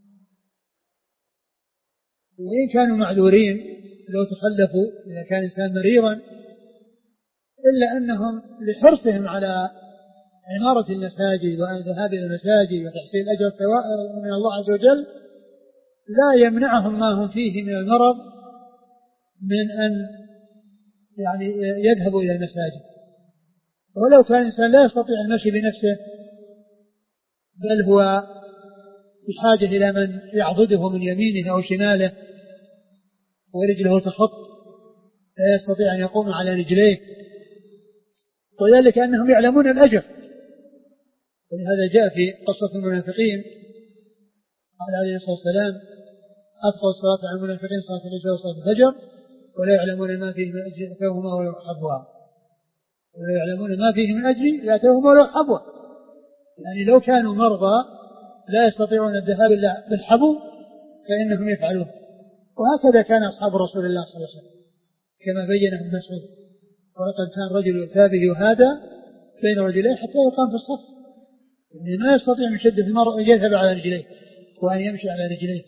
وإن كانوا معذورين لو تخلفوا إذا كان إنسان مريضا، إلا أنهم لحرصهم على عمارة المساجد والذهاب إلى المساجد وتحصيل أجر من الله عز وجل لا يمنعهم ما هم فيه من المرض من أن يعني يذهبوا إلى المساجد. ولو كان الإنسان لا يستطيع المشي بنفسه بل هو بحاجة إلى من يعضده من يمينه أو شماله ورجله تخط لا يستطيع أن يقوم على رجليه، وذلك أنهم يعلمون الأجر. ولهذا جاء في قصة المنافقين قال عليه الصلاة والسلام أثقل الصلاة على المنافقين صلاة العشاء وصلاة الفجر ولا يعلمون ما فيه من أجر يأتوهما ولو حبوا، ولا يعلمون ما فيه من أجر يأتوهما ولو حبوا، يعني لو كانوا مرضى لا يستطيعون الذهاب إلا بالحبو فإنهم يفعلون. وهكذا كان أصحاب رسول الله صلى الله عليه وسلم كما بينه ابن مسعود ولقد كان رجل يؤتى به يهادى بين رجلين حتى يقام في الصف، يعني ما يستطيع من شدة المرض أن يذهب على رجليه وأن يمشي على رجليه.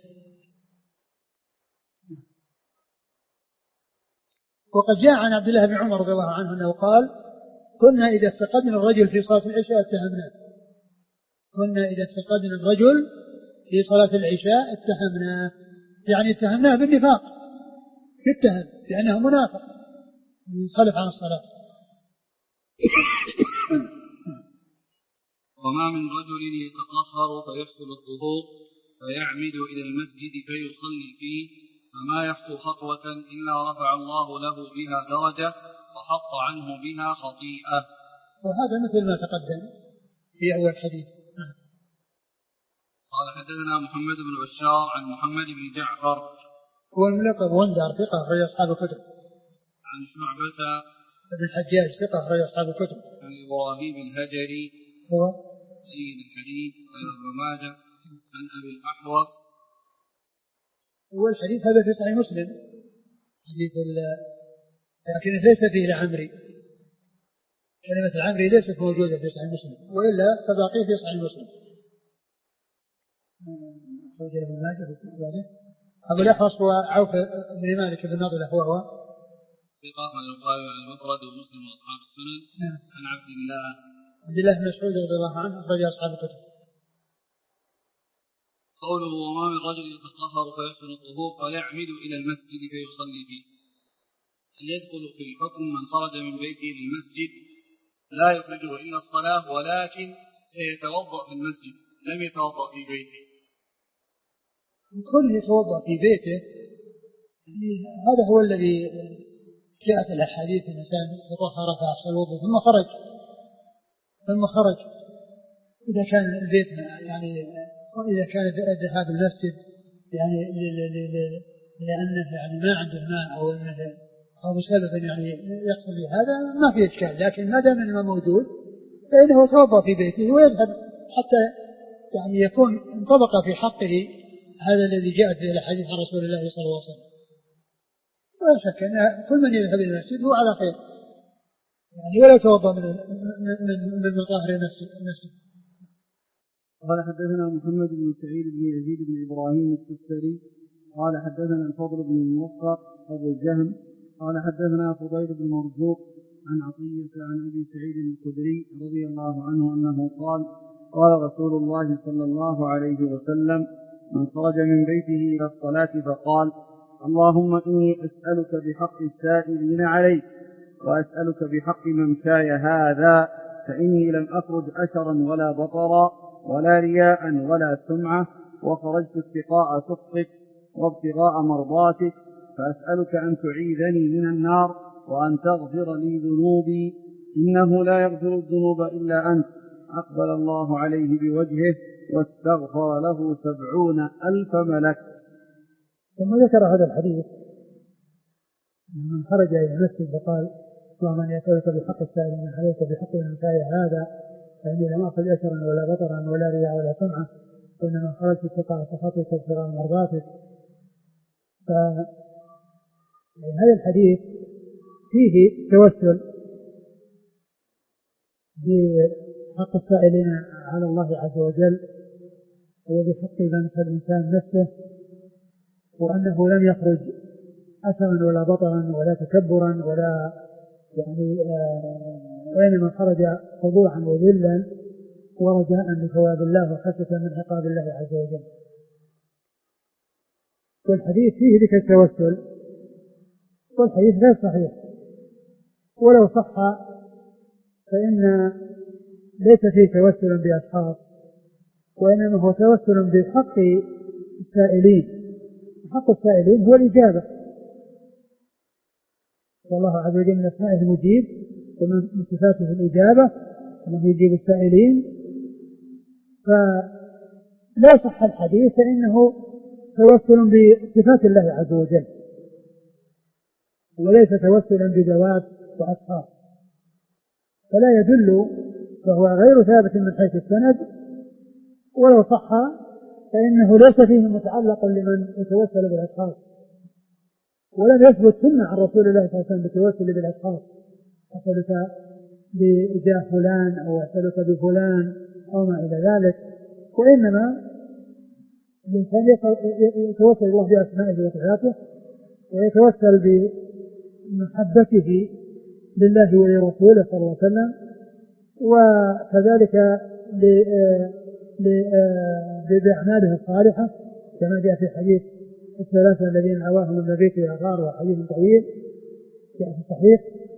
وقد جاء عن عبد الله بن عمر رضي الله عنه أنه قال كنا إذا افتقدنا الرجل في صلاة العشاء اتهمناه، كنا إذا افتقدنا الرجل في صلاة العشاء اتهمناه، يعني اتهمناه بالنفاق، يتهم لأنه منافق ينصرف عن الصلاة. وما من رجل يتطهر فيحصل الطهور فيعمد إلى المسجد فيصلي فيه فما يخطو خطوة إلا رفع الله له بها درجة وحط عنه بها خطيئة. وهذا مثل ما تقدم في أول حديث. قال حدثنا محمد بن بشار عن محمد بن جعفر هو الملقب وندر ثقة أخرج أصحاب الكتب، عن شعبة بن الحجاج ثقة أخرج أصحاب الكتب، عن إبراهيم الهجري هو سيد الحديث غير ابن ماجه عن أبي الأحوص. هو الحديث هذا في صحيح مسلم حديث لكن ليس فيه لعمري، كلمة العمري ليست موجودة في صحيح مسلم وإلا فباقيه في صحيح مسلم. أخرج ابن ماجه في أبو الأحوص هو عوف بن مالك بن نضلة وهو ثقة من البخاري والمفرد ومسلم وأصحاب السنن. نعم. عن عبد الله عبد الله بن مسعود رضي الله عنه أخرج أصحاب الكتب. قوله وما من رجل يتطهر فيحسن الطهور فيعمد إلى المسجد فيصلي فيه، هل يدخل في الحكم من خرج من بيته للمسجد لا يخرجه إلا الصلاة ولكن سيتوضأ في المسجد لم يتوضأ في بيته؟ يكون يتوضأ في بيته، يعني هذا هو الذي جاءت الأحاديث الإنسان تطهر فأحسن الوضوء ثم خرج ثم خرج إذا كان البيت يعني وإذا كان الذهاب المسجد يعني لأنه يعني ما عنده ماء أو أنه أو بسبب يعني يقتضي هذا ما في إشكال، لكن ما دام أنه موجود فإنه يتوضأ في بيته ويذهب حتى يعني يكون انطبق في حقه هذا الذي جاءت به الحديث عن رسول الله صلى الله عليه وسلم. ولا شك أن كل من يذهب إلى المسجد هو على خير، يعني ولا يتوضأ من من من مطهر المسجد. قال حدثنا محمد بن سعيد بن يزيد بن إبراهيم السفري قال حدثنا الفضل بن الموفق أبو الجهم قال حدثنا فضيل بن مرزوق عن عطية عن أبي سعيد الخدري رضي الله عنه أنه قال قال رسول الله صلى الله عليه وسلم من خرج من بيته إلى الصلاة فقال اللهم إني أسألك بحق السائلين عليك وأسألك بحق ممشاي هذا فإني لم أخرج أشرا ولا بطرا ولا رياء ولا سمعة وخرجت اتقاء سخطك وابتغاء مرضاتك فأسألك أن تعيذني من النار وأن تغفر لي ذنوبي إنه لا يغفر الذنوب إلا أنت أقبل الله عليه بوجهه واستغفر له سبعون ألف ملك. ثم ذكر هذا الحديث من خرج إلى المسجد فقال اللهم أني أسألك بحق السائلين عليك بحق من شاء هذا فإني لم أخذ أشرا ولا بطرا ولا رياء ولا سمعة وإنما خرجت اتقاء سخطك وابتغاء مرضاتك. فهذا الحديث فيه توسل بحق السائلين على الله عز وجل وبحق من الإنسان نفسه، وأنه لم يخرج أثرا ولا بطرا ولا تكبرا ولا يعني آه وإنما خرج خضوعا وذلا ورجاء لثواب الله وخشية من عقاب الله عز وجل. والحديث فيه ذكر التوسل، والحديث غير صحيح، ولو صح فإن ليس فيه توسل بأشخاص، وإنما هو توسل بحق السائلين. حق السائلين هو الإجابة، والله عز وجل من أسمائه المجيب ومن صفاته الإجابة أنه يجيب السائلين. فلا صح الحديث فإنه توسل بصفات الله عز وجل وليس توسلا بذوات وأشخاص، فلا يدل، فهو غير ثابت من حيث السند، ولو صح فإنه ليس فيه متعلق لمن يتوسل بالأشخاص، ولم يثبت سنة عن رسول الله صلى الله عليه وسلم بالتوسل بالأشخاص، أسألك بجاه فلان أو أسألك بفلان أو ما إلى ذلك، وإنما الإنسان يتوسل الله بأسمائه وصفاته ويتوسل بمحبته لله ولرسوله صلى الله عليه وسلم، وكذلك بأعماله الصالحة كما جاء في حديث الثلاثة الذين عواهم النبي في غار، وحديث طويل جاء في الصحيح.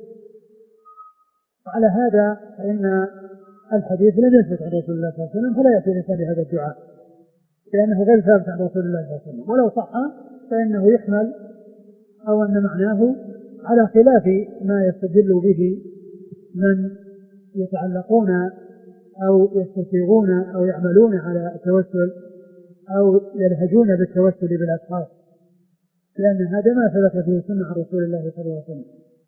وعلى هذا فإن الحديث لم يثبت عن رسول الله صلى الله عليه وسلم، فلا يأتي الإنسان بهذا الدعاء لأنه غير ثابت عن رسول الله صلى الله عليه وسلم، ولو صح فإنه يحمل أو أن معناه على خلاف ما يستدل به من يتعلقون أو يستسيغون أو يعملون على التوسل أو يلهجون بالتوسل بالأشخاص، لأن هذا ما ثبت فيه سنة عن رسول الله صلى الله عليه وسلم.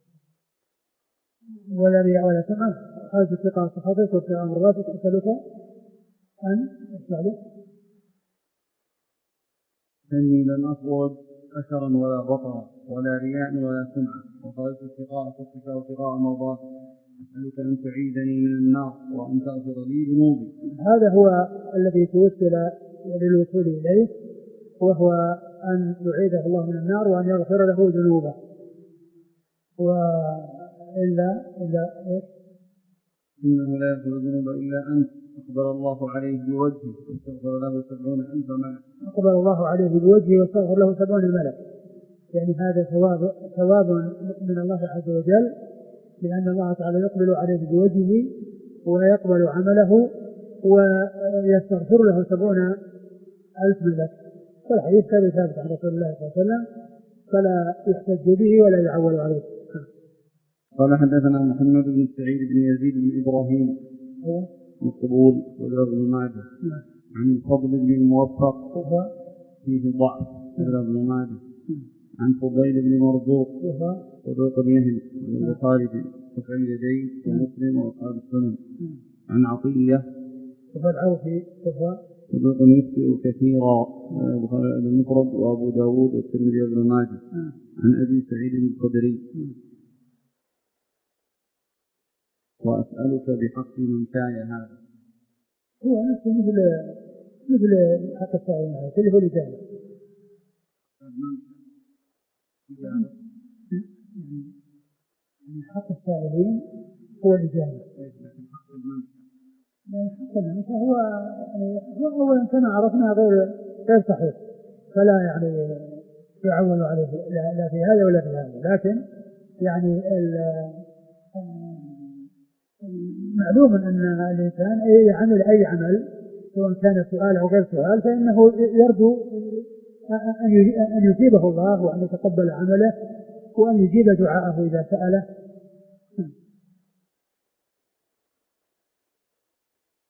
ولا رياء ولا سمعة، حاجة اتقاء صفاتك وابتغاء مرضاتك، أسألك أن أسمع لك إني لم أخرج أثرا ولا بطرا ولا رياء ولا سمعة وخرجت اتقاء صفاتك وابتغاء مرضاتك، أسألك أن تعيدني من النار وأن تغفر لي ذنوبي. هذا هو الذي توسل للوصول إليه، وهو أن يعيده الله من النار وأن يغفر له ذنوبه. وإلا إلا إيه؟ إنه لا يغفر الذنوب إلا أنت، أقبل الله عليه بوجهه واستغفر له سبعون ألف ملك. أقبل الله عليه بوجهه واستغفر له سبعون ملك، يعني هذا ثواب ثواب من الله عز وجل، لأن الله تعالى يقبل عليه بوجهه ويقبل عمله ويستغفر له سبعون ألف ملك. والحديث كان ثابت عن رسول الله صلى الله عليه وسلم، فلا يحتج به ولا يعول عليه. قال حدثنا محمد بن سعيد بن يزيد بن إبراهيم مقبول وله ابن ماجه عن الفضل بن الموفق فيه ضعف وله ابن ماجه عن فضيل بن مرزوق صدوق اليهم والبخاري برفع اليدين ومسلم واصحاب السنن عن عطية والعوفي صدوق يخطئ كثيرا البخاري المفرد وابو داود والترمذي وابن ماجه عن ابي سعيد الخدري. واسالك بحق من شاء هذا، هو نفسه مثل مثل حق السائل هذا كله هو الإجابة. حق السائلين هو الإجابة، لكن حق المنشأ حق المنشأ هو هو أولا كما عرفنا غير غير صحيح، فلا يعني يعول عليه لا في هذا ولا في هذا. لكن يعني معلوم أن الإنسان يعمل أي عمل سواء كان سؤال أو غير سؤال فإنه يرجو أن يجيبه الله وأن يتقبل عمله وأن يجيب دعاءه إذا سأله.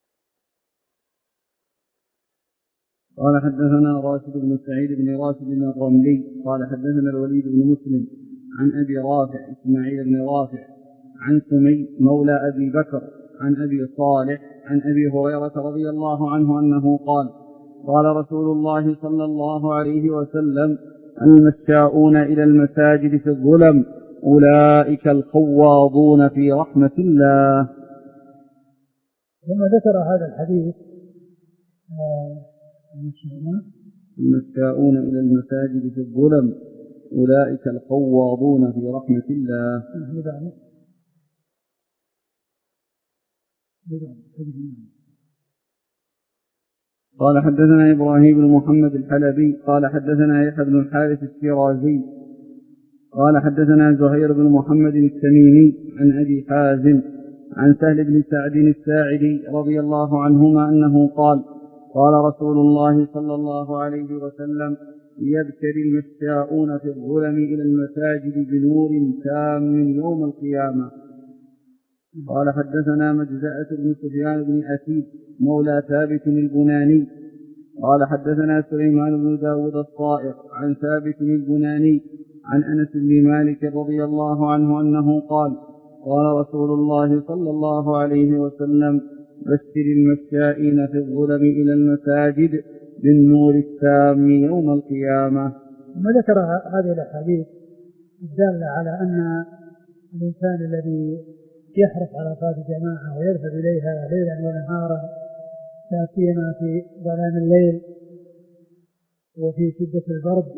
قال حدثنا راشد بن سعيد بن راشد الرملي قال حدثنا الوليد بن مسلم عن أبي رافع إسماعيل بن رافع عن سمي مولى أبي بكر عن أبي صالح عن أبي هريرة رضي الله عنه أنه قال قال رسول الله صلى الله عليه وسلم المشاؤون إلى المساجد في الظلم أولئك الخواضون في رحمة الله. ثم ذكر هذا الحديث المشاؤون إلى المساجد في الظلم أولئك الخواضون في رحمة الله. قال حدثنا إبراهيم بن محمد الحلبي قال حدثنا يحيى بن الحارث الشيرازي قال حدثنا زهير بن محمد التميمي عن أبي حازم عن سهل بن سعد الساعدي رضي الله عنهما أنه قال قال رسول الله صلى الله عليه وسلم يبشر المشاؤون في الظلم إلى المساجد بنور تام يوم القيامة. قال حدثنا مجزأة بن سفيان بن أسيد مولى ثابت البناني قال حدثنا سليمان بن داود الصائغ عن ثابت البناني عن أنس بن مالك رضي الله عنه أنه قال قال رسول الله صلى الله عليه وسلم بشر المشائين في الظلم إلى المساجد بالنور التام يوم القيامة. ثم ذكر هذه الأحاديث الدالة على أن الإنسان الذي يحرص على صلاة الجماعة ويذهب إليها ليلا ونهارا لا سيما في ظلام الليل وفي شدة البرد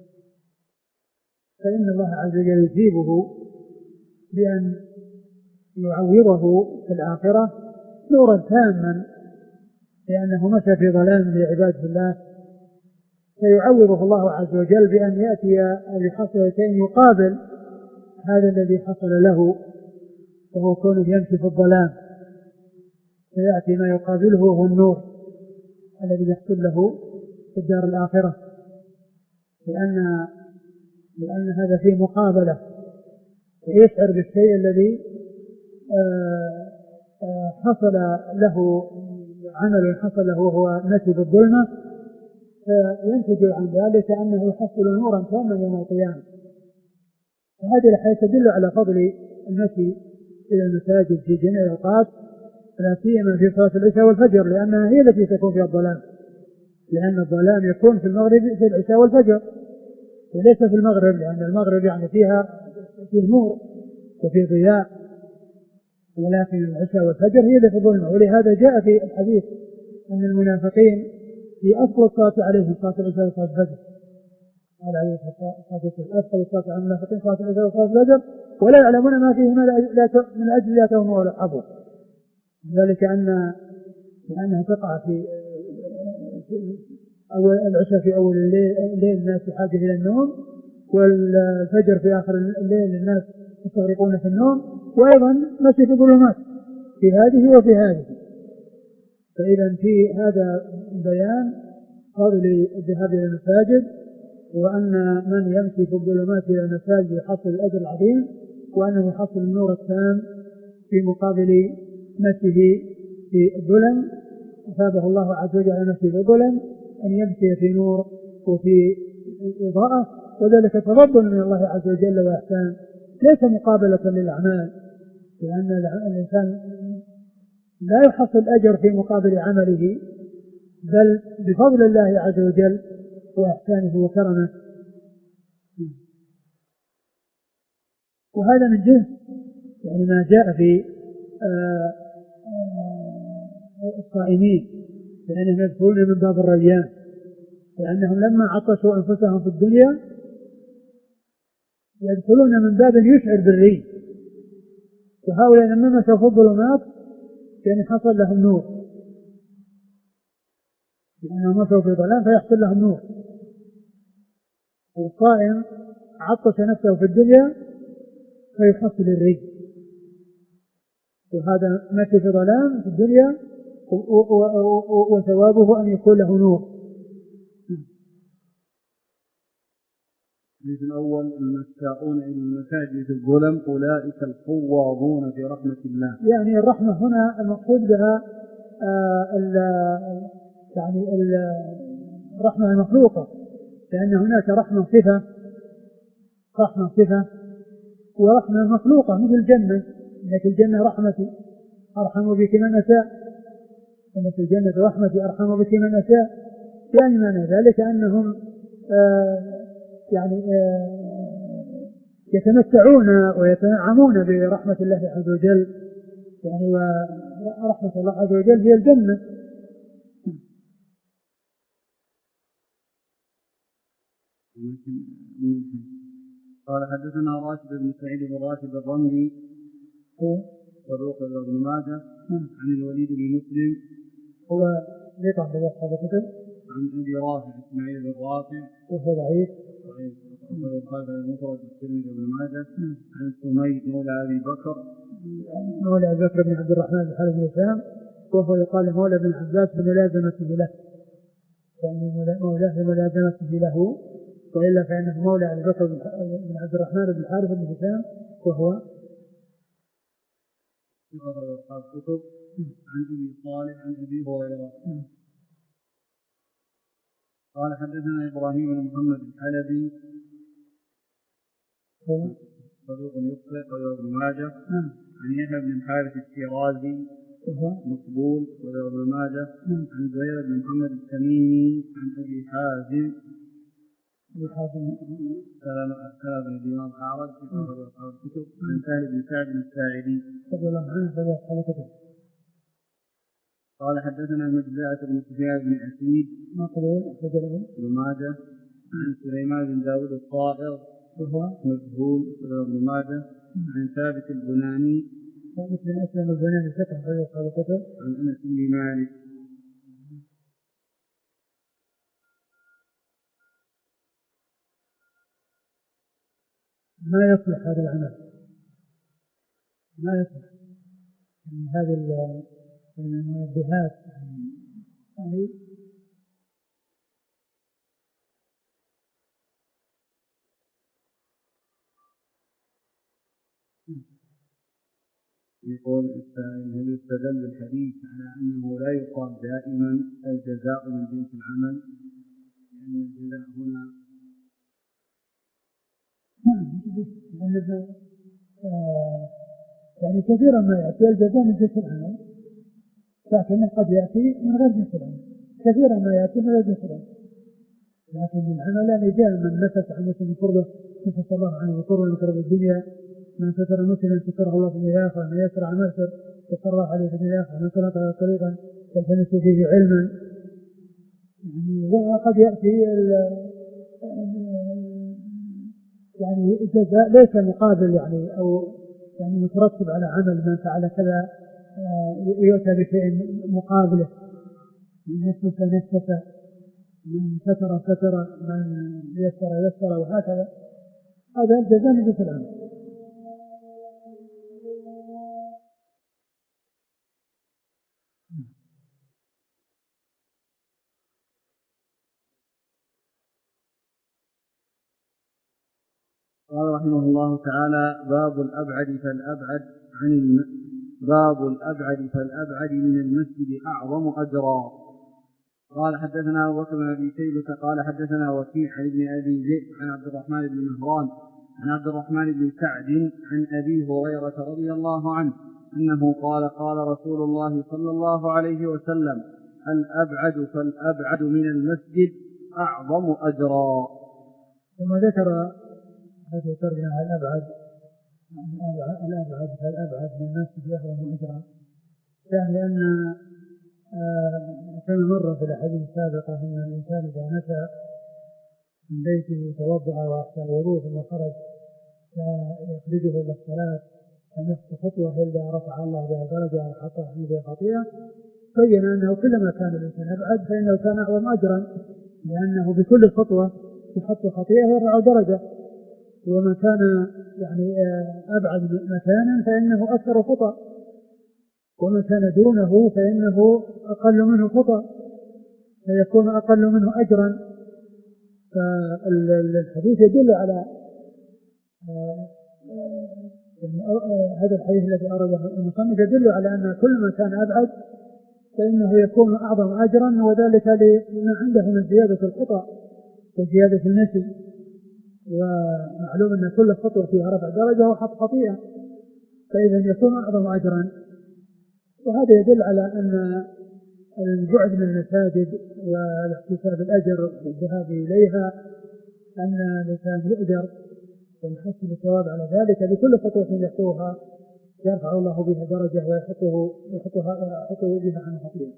فإن الله عز وجل يجيبه بأن يعوضه في الآخرة نورا تاما لأنه مشى في ظلام لعباد الله فيعوضه الله عز وجل بأن يأتي بحصل شيء يقابل هذا الذي حصل له وهو كونه يمشي في الظلام فيأتي ما يقابله هو النور الذي يحصل له في الدار الآخرة لأن, لأن هذا فيه مقابلة ويشعر بالشيء الذي آآ آآ حصل له عمل حصل له وهو مشي بالظلمة فينتج عن ذلك أنه يحصل نورا تاما يوم القيامة. وهذه الحياة تدل على فضل المشي إلى المساجد في جميع الأوقات لا سيما في صلاة العشاء والفجر لأنها هي التي تكون فيها الظلام لأن الظلام يكون في المغرب في العشاء والفجر وليس في المغرب لأن المغرب يعني فيها فيه نور وفيه ضياء ولكن العشاء والفجر هي التي في الظلمة. ولهذا جاء في الحديث أن المنافقين في أفضل الصلاة عليهم صلاة العشاء وصلاة الفجر قال عليه الصلاة والسلام أفضل الصلاة على المنافقين صلاة العشاء وصلاة الفجر ولا يعلمون ما فيهما من أجل لا تهم ولا حظر ذلك أن لأنها تقع في أول العشاء في أول الليل, الليل الناس بحاجة إلى النوم والفجر في آخر الليل الناس يستغرقون في النوم وأيضا مشي في ظلمات في هذه وفي هذه. فإذا في هذا بيان فضل الذهاب إلى المساجد وأن من يمشي في الظلمات إلى المساجد يحصل الأجر العظيم وأنه يحصل النور التام في مقابل مشيه في الظلم أثابه الله عز وجل على مشيه في الظلم أن يمشي في نور وفي إضاءة وذلك تفضل من الله عز وجل وإحسان ليس مقابلة للأعمال لأن الإنسان لا يحصل أجر في مقابل عمله بل بفضل الله عز وجل وإحسانه وكرمه. وهذا من جنس يعني ما جاء في آآ آآ الصائمين لأنهم يدخلون من باب الريان لأنهم لما عطشوا أنفسهم في الدنيا يدخلون من باب يشعر بالري وهؤلاء لما مشوا في الظلمات يعني حصل لهم نور لأنهم مشوا في ظلام فيحصل لهم نور. والصائم عطش نفسه في الدنيا فيحصل الري وهذا مشي في ظلام في الدنيا وثوابه أن يكون له نور. الحديث الأول المشاؤون إلى المساجد الظلم أولئك الخواضون في رحمة الله. يعني الرحمة هنا المقصود بها آه ال يعني ال الرحمة المخلوقة، لأن هناك رحمة صفة رحمة صفة ورحمة مخلوقة مثل الجنة، إنك الجنة رحمتي أرحم بك من أشاء، إنك الجنة رحمتي أرحم بك من أشاء. يعني معنى ذلك أنهم آه يعني آه يتمتعون ويتنعمون برحمة الله عز وجل، يعني ورحمة الله عز وجل هي الجنة. قال حدثنا راشد بن سعيد بن راشد الرملي صدوق ابن ماجه عن الوليد بن مسلم هو ثقة في أصحاب الكتب، عن أبي رافع إسماعيل بن رافع وهو ضعيف ضعيف وقال المفرد الترمذي بن ماجه عن سمي مولى أبي بكر مولى أبي بكر بن عبد الرحمن بن حارث بن هشام، وهو يقال مولى بن عباس بملازمته له، يعني مولاه بملازمته له، وإلا فإنه مولى أبي بكر بن عبد الرحمن بن حارث بن هشام، وهو أصحاب كتب عن أبي صالح عن أبي هريرة. قال حدثنا إبراهيم بن محمد الحلبي صدوق يخطئ وله ابن ماجه عن يحيى بن الحارث الشيرازي مقبول وله ابن ماجه عن زهير بن محمد التميمي عن أبي حازم سلام بن دينار الأعرج في أصحاب الكتب عن سهل بن سعد الساعدي رضي الله عنه في أصحاب الكتب. قال حدثنا مجزاة بن سفيان بن أسيد مقبول ابن ماجه عن سليمان بن داود الطائر وهو مجهول ابن ماجه عن ثابت البناني ثابت بن أسلم البناني ثقة في أصحاب الكتب عن أنس بن مالك. ما يصلح هذا العمل، ما يصلح يعني هذه المنبهات يعني يقول هل يستدل بالحديث على أنه لا يقال دائما الجزاء من جنس العمل، لأن الجزاء هنا يعني كثيرا ما يأتي الجزاء من جنس العمل، لكنه قد يأتي من غير جنس العمل، كثيرا ما يأتي من غير جنس العمل، لكن العمل يعني جاء من نفس عن مسلم قربه نفس الله عنه قربه من قرب الدنيا، من ستر مسلم ستره الله في الآخرة، من يسر عن مسر يسر الله عليه في الآخرة، من سلك طريقا يلتمس فيه علما، يعني وقد يأتي يعني الجزاء ليس مقابل يعني أو يعني مترتب على عمل من فعل كذا يؤتى بشيء مقابله، من نفس نفس من ستر ستر من يسر يسر وهكذا، هذا الجزاء من جنس العمل. قال رحمه الله تعالى باب الأبعد فالأبعد عن الم... باب الأبعد فالأبعد من المسجد أعظم أجرا. قال حدثنا أبو بكر بن أبي شيبة قال حدثنا وكيع عن ابن أبي ذئب عن عبد الرحمن بن مهران عن عبد الرحمن بن سعد عن أبي هريرة رضي الله عنه أنه قال قال رسول الله صلى الله عليه وسلم الأبعد فالأبعد من المسجد أعظم أجرا. ثم ذكر هذه الترجمة الأبعد الأبعد فالأبعد من المسجد أعظم أجرا، يعني أن كما مر في الحديث السابقة أن الإنسان إذا مشى من بيته توضأ وأحسن الوضوء ثم خرج يخرجه إلى الصلاة أن يخطو خطوة إلا رفع الله بها درجة وحط عنه بها خطيئة، بين أنه كلما كان الإنسان أبعد فإنه كان أعظم أجرا، لأنه بكل خطوة يحط خطيئة ويرفع درجة، ومن كان يعني أبعد مكانا فإنه أكثر خطأ، ومن كان دونه فإنه أقل منه خطأ فيكون أقل منه أجرا. فالحديث يدل على يعني هذا الحديث الذي أرده المصنف يدل على أن كل ما كان أبعد فإنه يكون أعظم أجرا، وذلك لما عنده من زيادة الخطأ وزيادة المشي. ومعلوم أن كل خطوة فيها رفع درجة وحط خطيئة، فإذا يكون أعظم أجرا. وهذا يدل على أن البعد من المساجد والاحتساب الأجر والذهاب إليها أن الإنسان يؤجر ويحصل الثواب على ذلك لكل خطوة يخطوها يرفع الله بها درجة ويحطه يحطها يحطه بها عن خطيئة.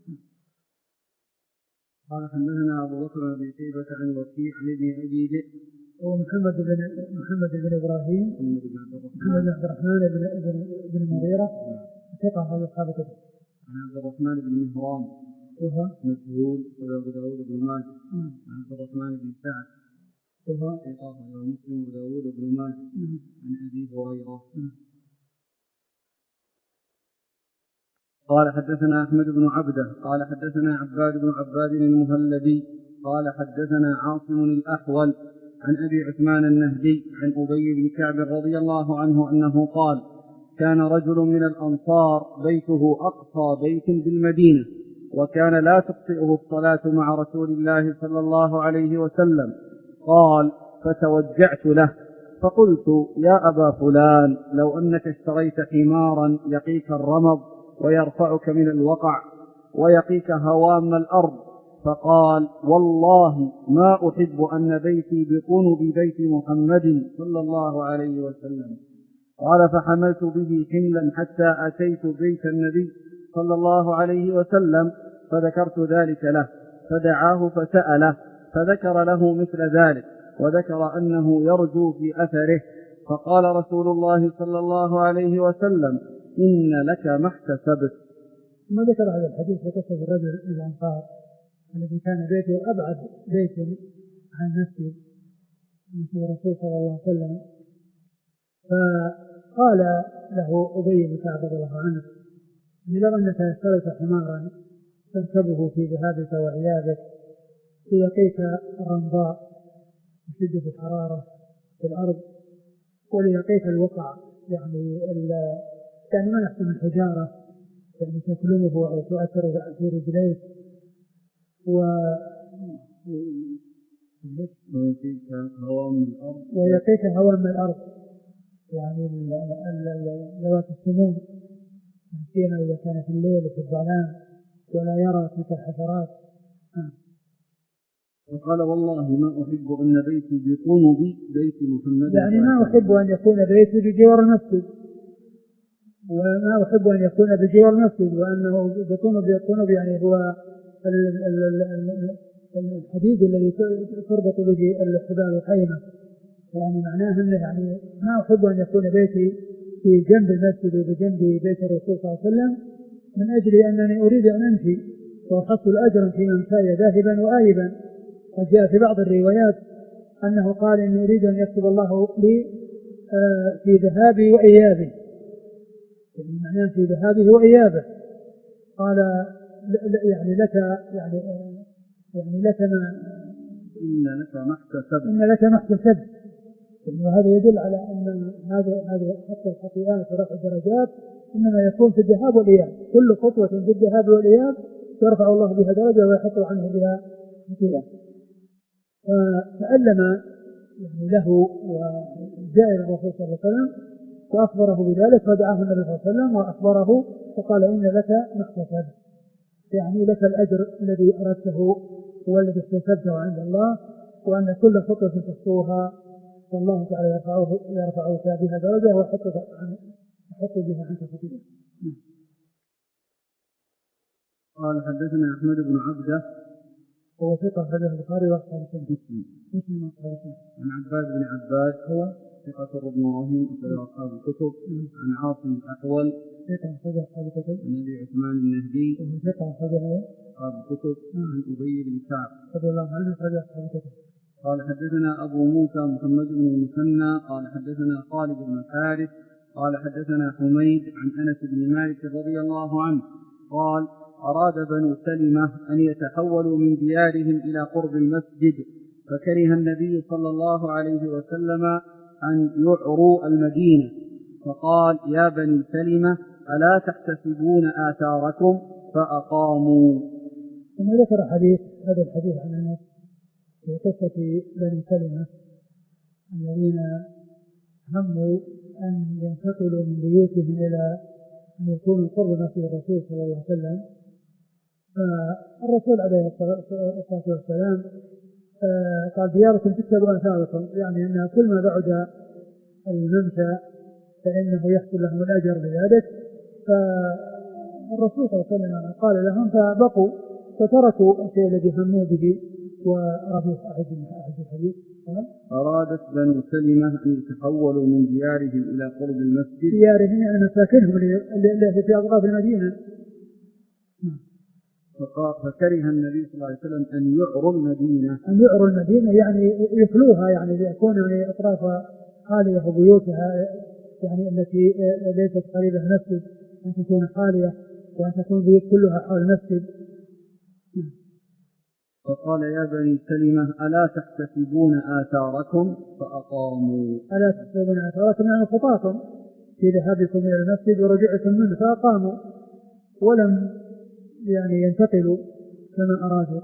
قال حدثنا أبو بكر بن شيبة عن وكيع عن ابن أبي ذئب ومحمد بن محمد بن إبراهيم محمد بن عبد الرحمن بن بن بن مغيرة ثقة هذا الصحابة. عن عبد الرحمن بن مهران وهو مجهول وأبو داود بن ماجه. عن عبد الرحمن بن سعد وهو ثقة ومسلم وداود بن ماجه. عن أبي هريرة قال حدثنا أحمد بن عبده قال حدثنا عباد بن عباد المهلبي قال حدثنا عاصم الأحول عن أبي عثمان النهدي عن أبي بن كعب رضي الله عنه أنه قال كان رجل من الأنصار بيته أقصى بيت بالمدينة وكان لا تخطئه الصلاة مع رسول الله صلى الله عليه وسلم. قال فتوجعت له فقلت يا أبا فلان لو أنك اشتريت حمارا يقيك الرمض ويرفعك من الوقع ويقيك هوام الأرض. فقال والله ما أحب أن بيتي بطون ببيت محمد صلى الله عليه وسلم. قال فحملت به حملا حتى أتيت بيت النبي صلى الله عليه وسلم فذكرت ذلك له فدعاه فسأله فذكر له مثل ذلك وذكر أنه يرجو في أثره. فقال رسول الله صلى الله عليه وسلم إن لك ما احتسبت. ثم ذكر هذا الحديث بقصة الرجل من الأنصار الذي كان بيته أبعد بيت عن مسجد مسجد الرسول صلى الله عليه وسلم. فقال له أبي بن كعب رضي الله عنه لو أنك اشتريت حمارا تركبه في ذهابك وإيابك ليقيك الرمضاء بشدة الحرارة في الأرض وليقيك الوقع يعني يعني ما يحصل من حجارة يعني تكلمه أو تؤثر في رجليه و ويقيك هوام الأرض ويقيك هوام من الأرض يعني ذوات السموم مسكينة إذا كان في الليل وفي الظلام ولا يرى تلك الحشرات. وقال والله ما أحب أن بيتي بطون بيت محمد يعني ما أحب أن يكون بيتي بجوار المسجد وما أحب أن يكون بجوار المسجد وأنه بطون بطون يعني هو الحديد الذي تربط به الحبال الخيمة يعني معناه أنه يعني ما أحب أن يكون بيتي في جنب المسجد وبجنب بيت الرسول صلى الله عليه وسلم من أجل أنني أريد أن أمشي وأحصل أجرا في ممشاي ذاهبا وآيبا. قد جاء في بعض الروايات أنه قال إن أريد أن يكتب الله لي في ذهابي وإيابي يعني معناه في ذهابه وإيابه. قال يعني لك يعني يعني لك ما إن لك ما احتسبت إن لك ما احتسبت يعني وهذا يدل على أن هذا هذا حتى الخطيئات ورفع الدرجات إنما يكون في الذهاب والإياب. كل خطوة في الذهاب والإياب يرفع الله بها درجة ويحط عنه بها خطيئة. فألم يعني له وجاء إلى الرسول صلى الله عليه وسلم وأخبره بذلك فدعاه النبي صلى الله عليه وسلم وأخبره فقال إن لك ما احتسبت يعني لك الأجر الذي أردته والذي احتسبته عند الله وأن كل خطوة تخطوها والله تعالى يرفعه يرفعك بها درجة ويحط بها عنك خطيئة. قال حدثنا أحمد بن عبده هو ثقة حديث البخاري وأصحاب السنة مسلم وأصحاب السنة. عن عباد بن عباد هو ثقة ابن رهيم أخرج أصحاب الكتب. عن عاصم الأحول ثقة أخرج أصحاب الكتب. عن أبي عثمان النهدي وهو ثقة أخرج أصحاب الكتب. عن أبي بن كعب رضي الله عنه أخرج أصحاب الكتب. قال حدثنا أبو موسى محمد بن المثنى قال حدثنا خالد بن الحارث قال حدثنا حميد عن أنس بن مالك رضي الله عنه قال أراد بنو سلمة أن يتحولوا من ديارهم إلى قرب المسجد فكره النبي صلى الله عليه وسلم أن يعروا المدينة فقال يا بني سلمة ألا تحتسبون آثاركم فأقاموا. ثم ذكر حديث هذا الحديث عن أنس في قصة بني سلمة الذين هموا أن ينتقلوا من بيوتهم إلى أن يكونوا قرب مسجد الرسول صلى الله عليه وسلم. فالرسول عليه الصلاة والسلام قال دياركم تكتب آثاركم، يعني أن كل ما بعد الممشى فإنه يحصل لهم الأجر بذلك. فالرسول صلى الله عليه وسلم قال لهم فبقوا فتركوا الشيء الذي هموا به ورضوا أحد الحديث. أرادت بنو سلمة أن يتحولوا من ديارهم إلى قرب المسجد، ديارهم يعني مساكنهم اللي في أطراف المدينة. فكره النبي صلى الله عليه وسلم أن يعروا المدينة أن يعروا المدينة يعني يخلوها، يعني ليكون يعني أطرافها خالية وبيوتها يعني التي ليست قريبة من المسجد أن تكون خالية وأن تكون بيوت كلها حول المسجد. فقال يا بني سلمة ألا تحتسبون آثاركم؟ فأقاموا. ألا تحتسبون آثاركم يعني خطاكم في ذهابكم إلى المسجد ورجوعكم منه، فأقاموا ولم يعني ينتقلوا كما أرادوا.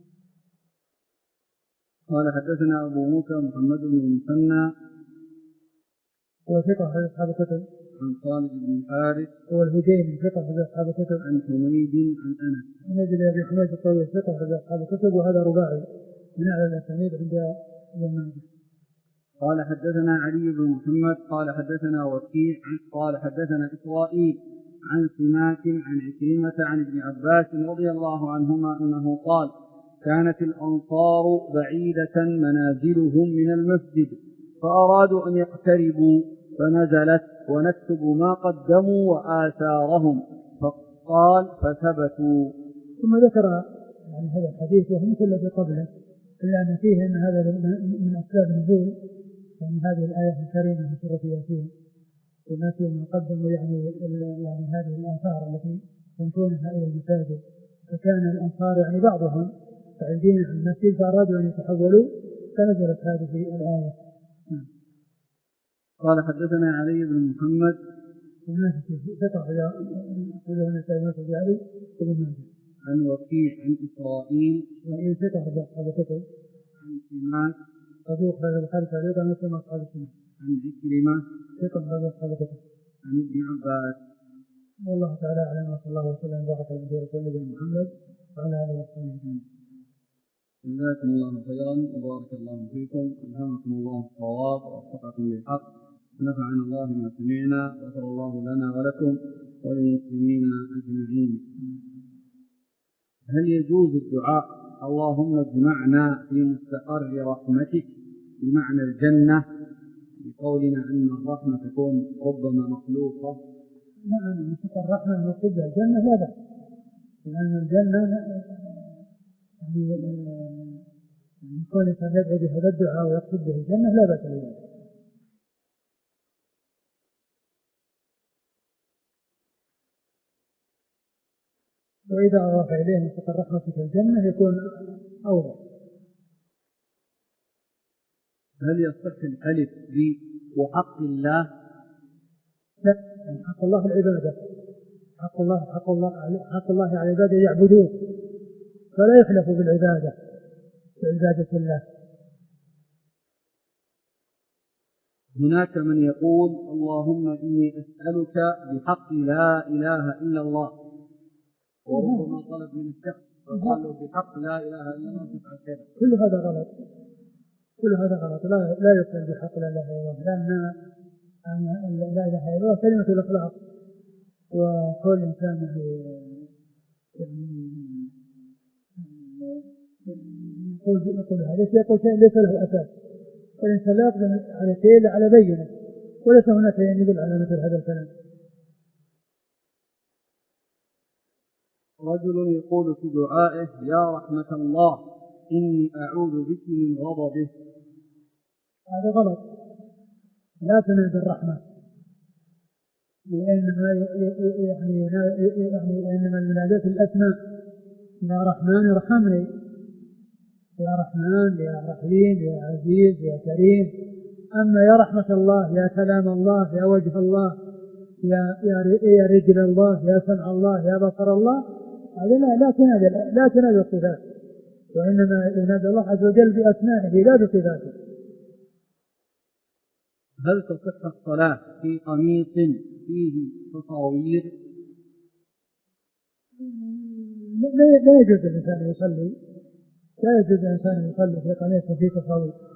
قال حدثنا أبو موسى محمد بن المثنى وثقة في أصحاب الكتب، عن خالد بن الحارث والهجيمي ثقة في أصحاب الكتب، عن حميد عن أنس. حميد بن أبي حميد الطويل ثقة في أصحاب الكتب، وهذا رباعي من أعلى الأسانيد عند ابن ماجه. قال حدثنا علي بن محمد قال حدثنا وكيع قال حدثنا إسرائيل عن سماك عن عكرمة عن ابن عباس رضي الله عنهما أنه قال كانت الأنصار بعيدة منازلهم من المسجد فأرادوا أن يقتربوا فنزلت ونكتب ما قدموا وآثارهم، فقال فثبتوا. ثم ذكر يعني هذا الحديث وهو مثل الذي قبله إلا أن فيه أن هذا من أسباب نزول يعني هذه الآية الكريمة من سورة ياسين، ونكتب ما قدموا يعني يعني هذه الآثار التي يمشونها إلى المساجد. فكان الأنصار يعني بعضهم بعيدين عن المسجد فأرادوا أن يتحولوا فنزلت هذه الآية. قال حدثنا علي بن محمد عن وكيع عن إسرائيل وإن ثقة في أصحاب الكتب عن سماك صدوق هذا البخاري تعليقا مسلم أصحاب السنة عن عكرمة ثقة في أصحاب الكتب عن ابن عباس. والله تعالى أعلم وصلى الله وسلم وبارك على رسول محمد وعلى آله وصحبه أجمعين. جزاكم الله خيرا وبارك الله فيكم، ألهمكم الله الصواب ووفقكم للحق، ونفعنا الله ما سمعنا، غفر الله لنا ولكم وللمسلمين أجمعين. هل يجوز الدعاء اللهم اجمعنا في مستقر رحمتك بمعنى الجنة بقولنا أن الرحمة تكون ربما مخلوقة؟ نعم، مستقر الرحمة المقصود بها الجنة لا بأس، لأن الجنة يعني كل إنسان يدعو بهذا الدعاء ويقصد به الجنة لا بأس بذلك. وإذا أضاف إليه مستقر رحمتك الجنة يكون أوضح. هل يصح الحلف بحق الله؟ لا، حق الله العبادة، حق الله حق الله حق الله على العبادة يعبدوه، فلا يخلف بالعبادة بعبادة الله. هناك من يقول اللهم إني أسألك بحق لا إله إلا الله، وربما طلب من الشخص فقال له بحق لا إله إلا الله تفعل كذا. كل هذا غلط، كل هذا غلط، لا لا يسأل بحق لا إله إلا الله، لأن لا إله إلا الله كلمة الإخلاص، وكل إنسان يعني يقول يقول هذا يقول شيء ليس له أساس، والإنسان لا يقدم على شيء إلا على بينه، وليس هناك شيء يدل على مثل هذا الكلام. رجل يقول في دعائه يا رحمة الله إني أعوذ بك من غضبه. هذا غلط، لا تنادي الرحمة، وإنما يعني يعني وإنما المنادات الأسماء، يا رحمن ارحمني، يا رحمن يا رحيم يا عزيز يا كريم. أما يا رحمة الله، يا كلام الله، يا وجه الله، يا يا يا رجل الله، يا سمع الله، يا بصر الله، هذا لا لا تنادى لا تنادى الصفات، وإنما ينادى الله عز وجل بأسمائه لا بصفاته. هل تصح الصلاة في قميص فيه تصاوير؟ لا يجوز الإنسان يصلي لا يجوز الإنسان يصلي في قميص فيه تصاوير.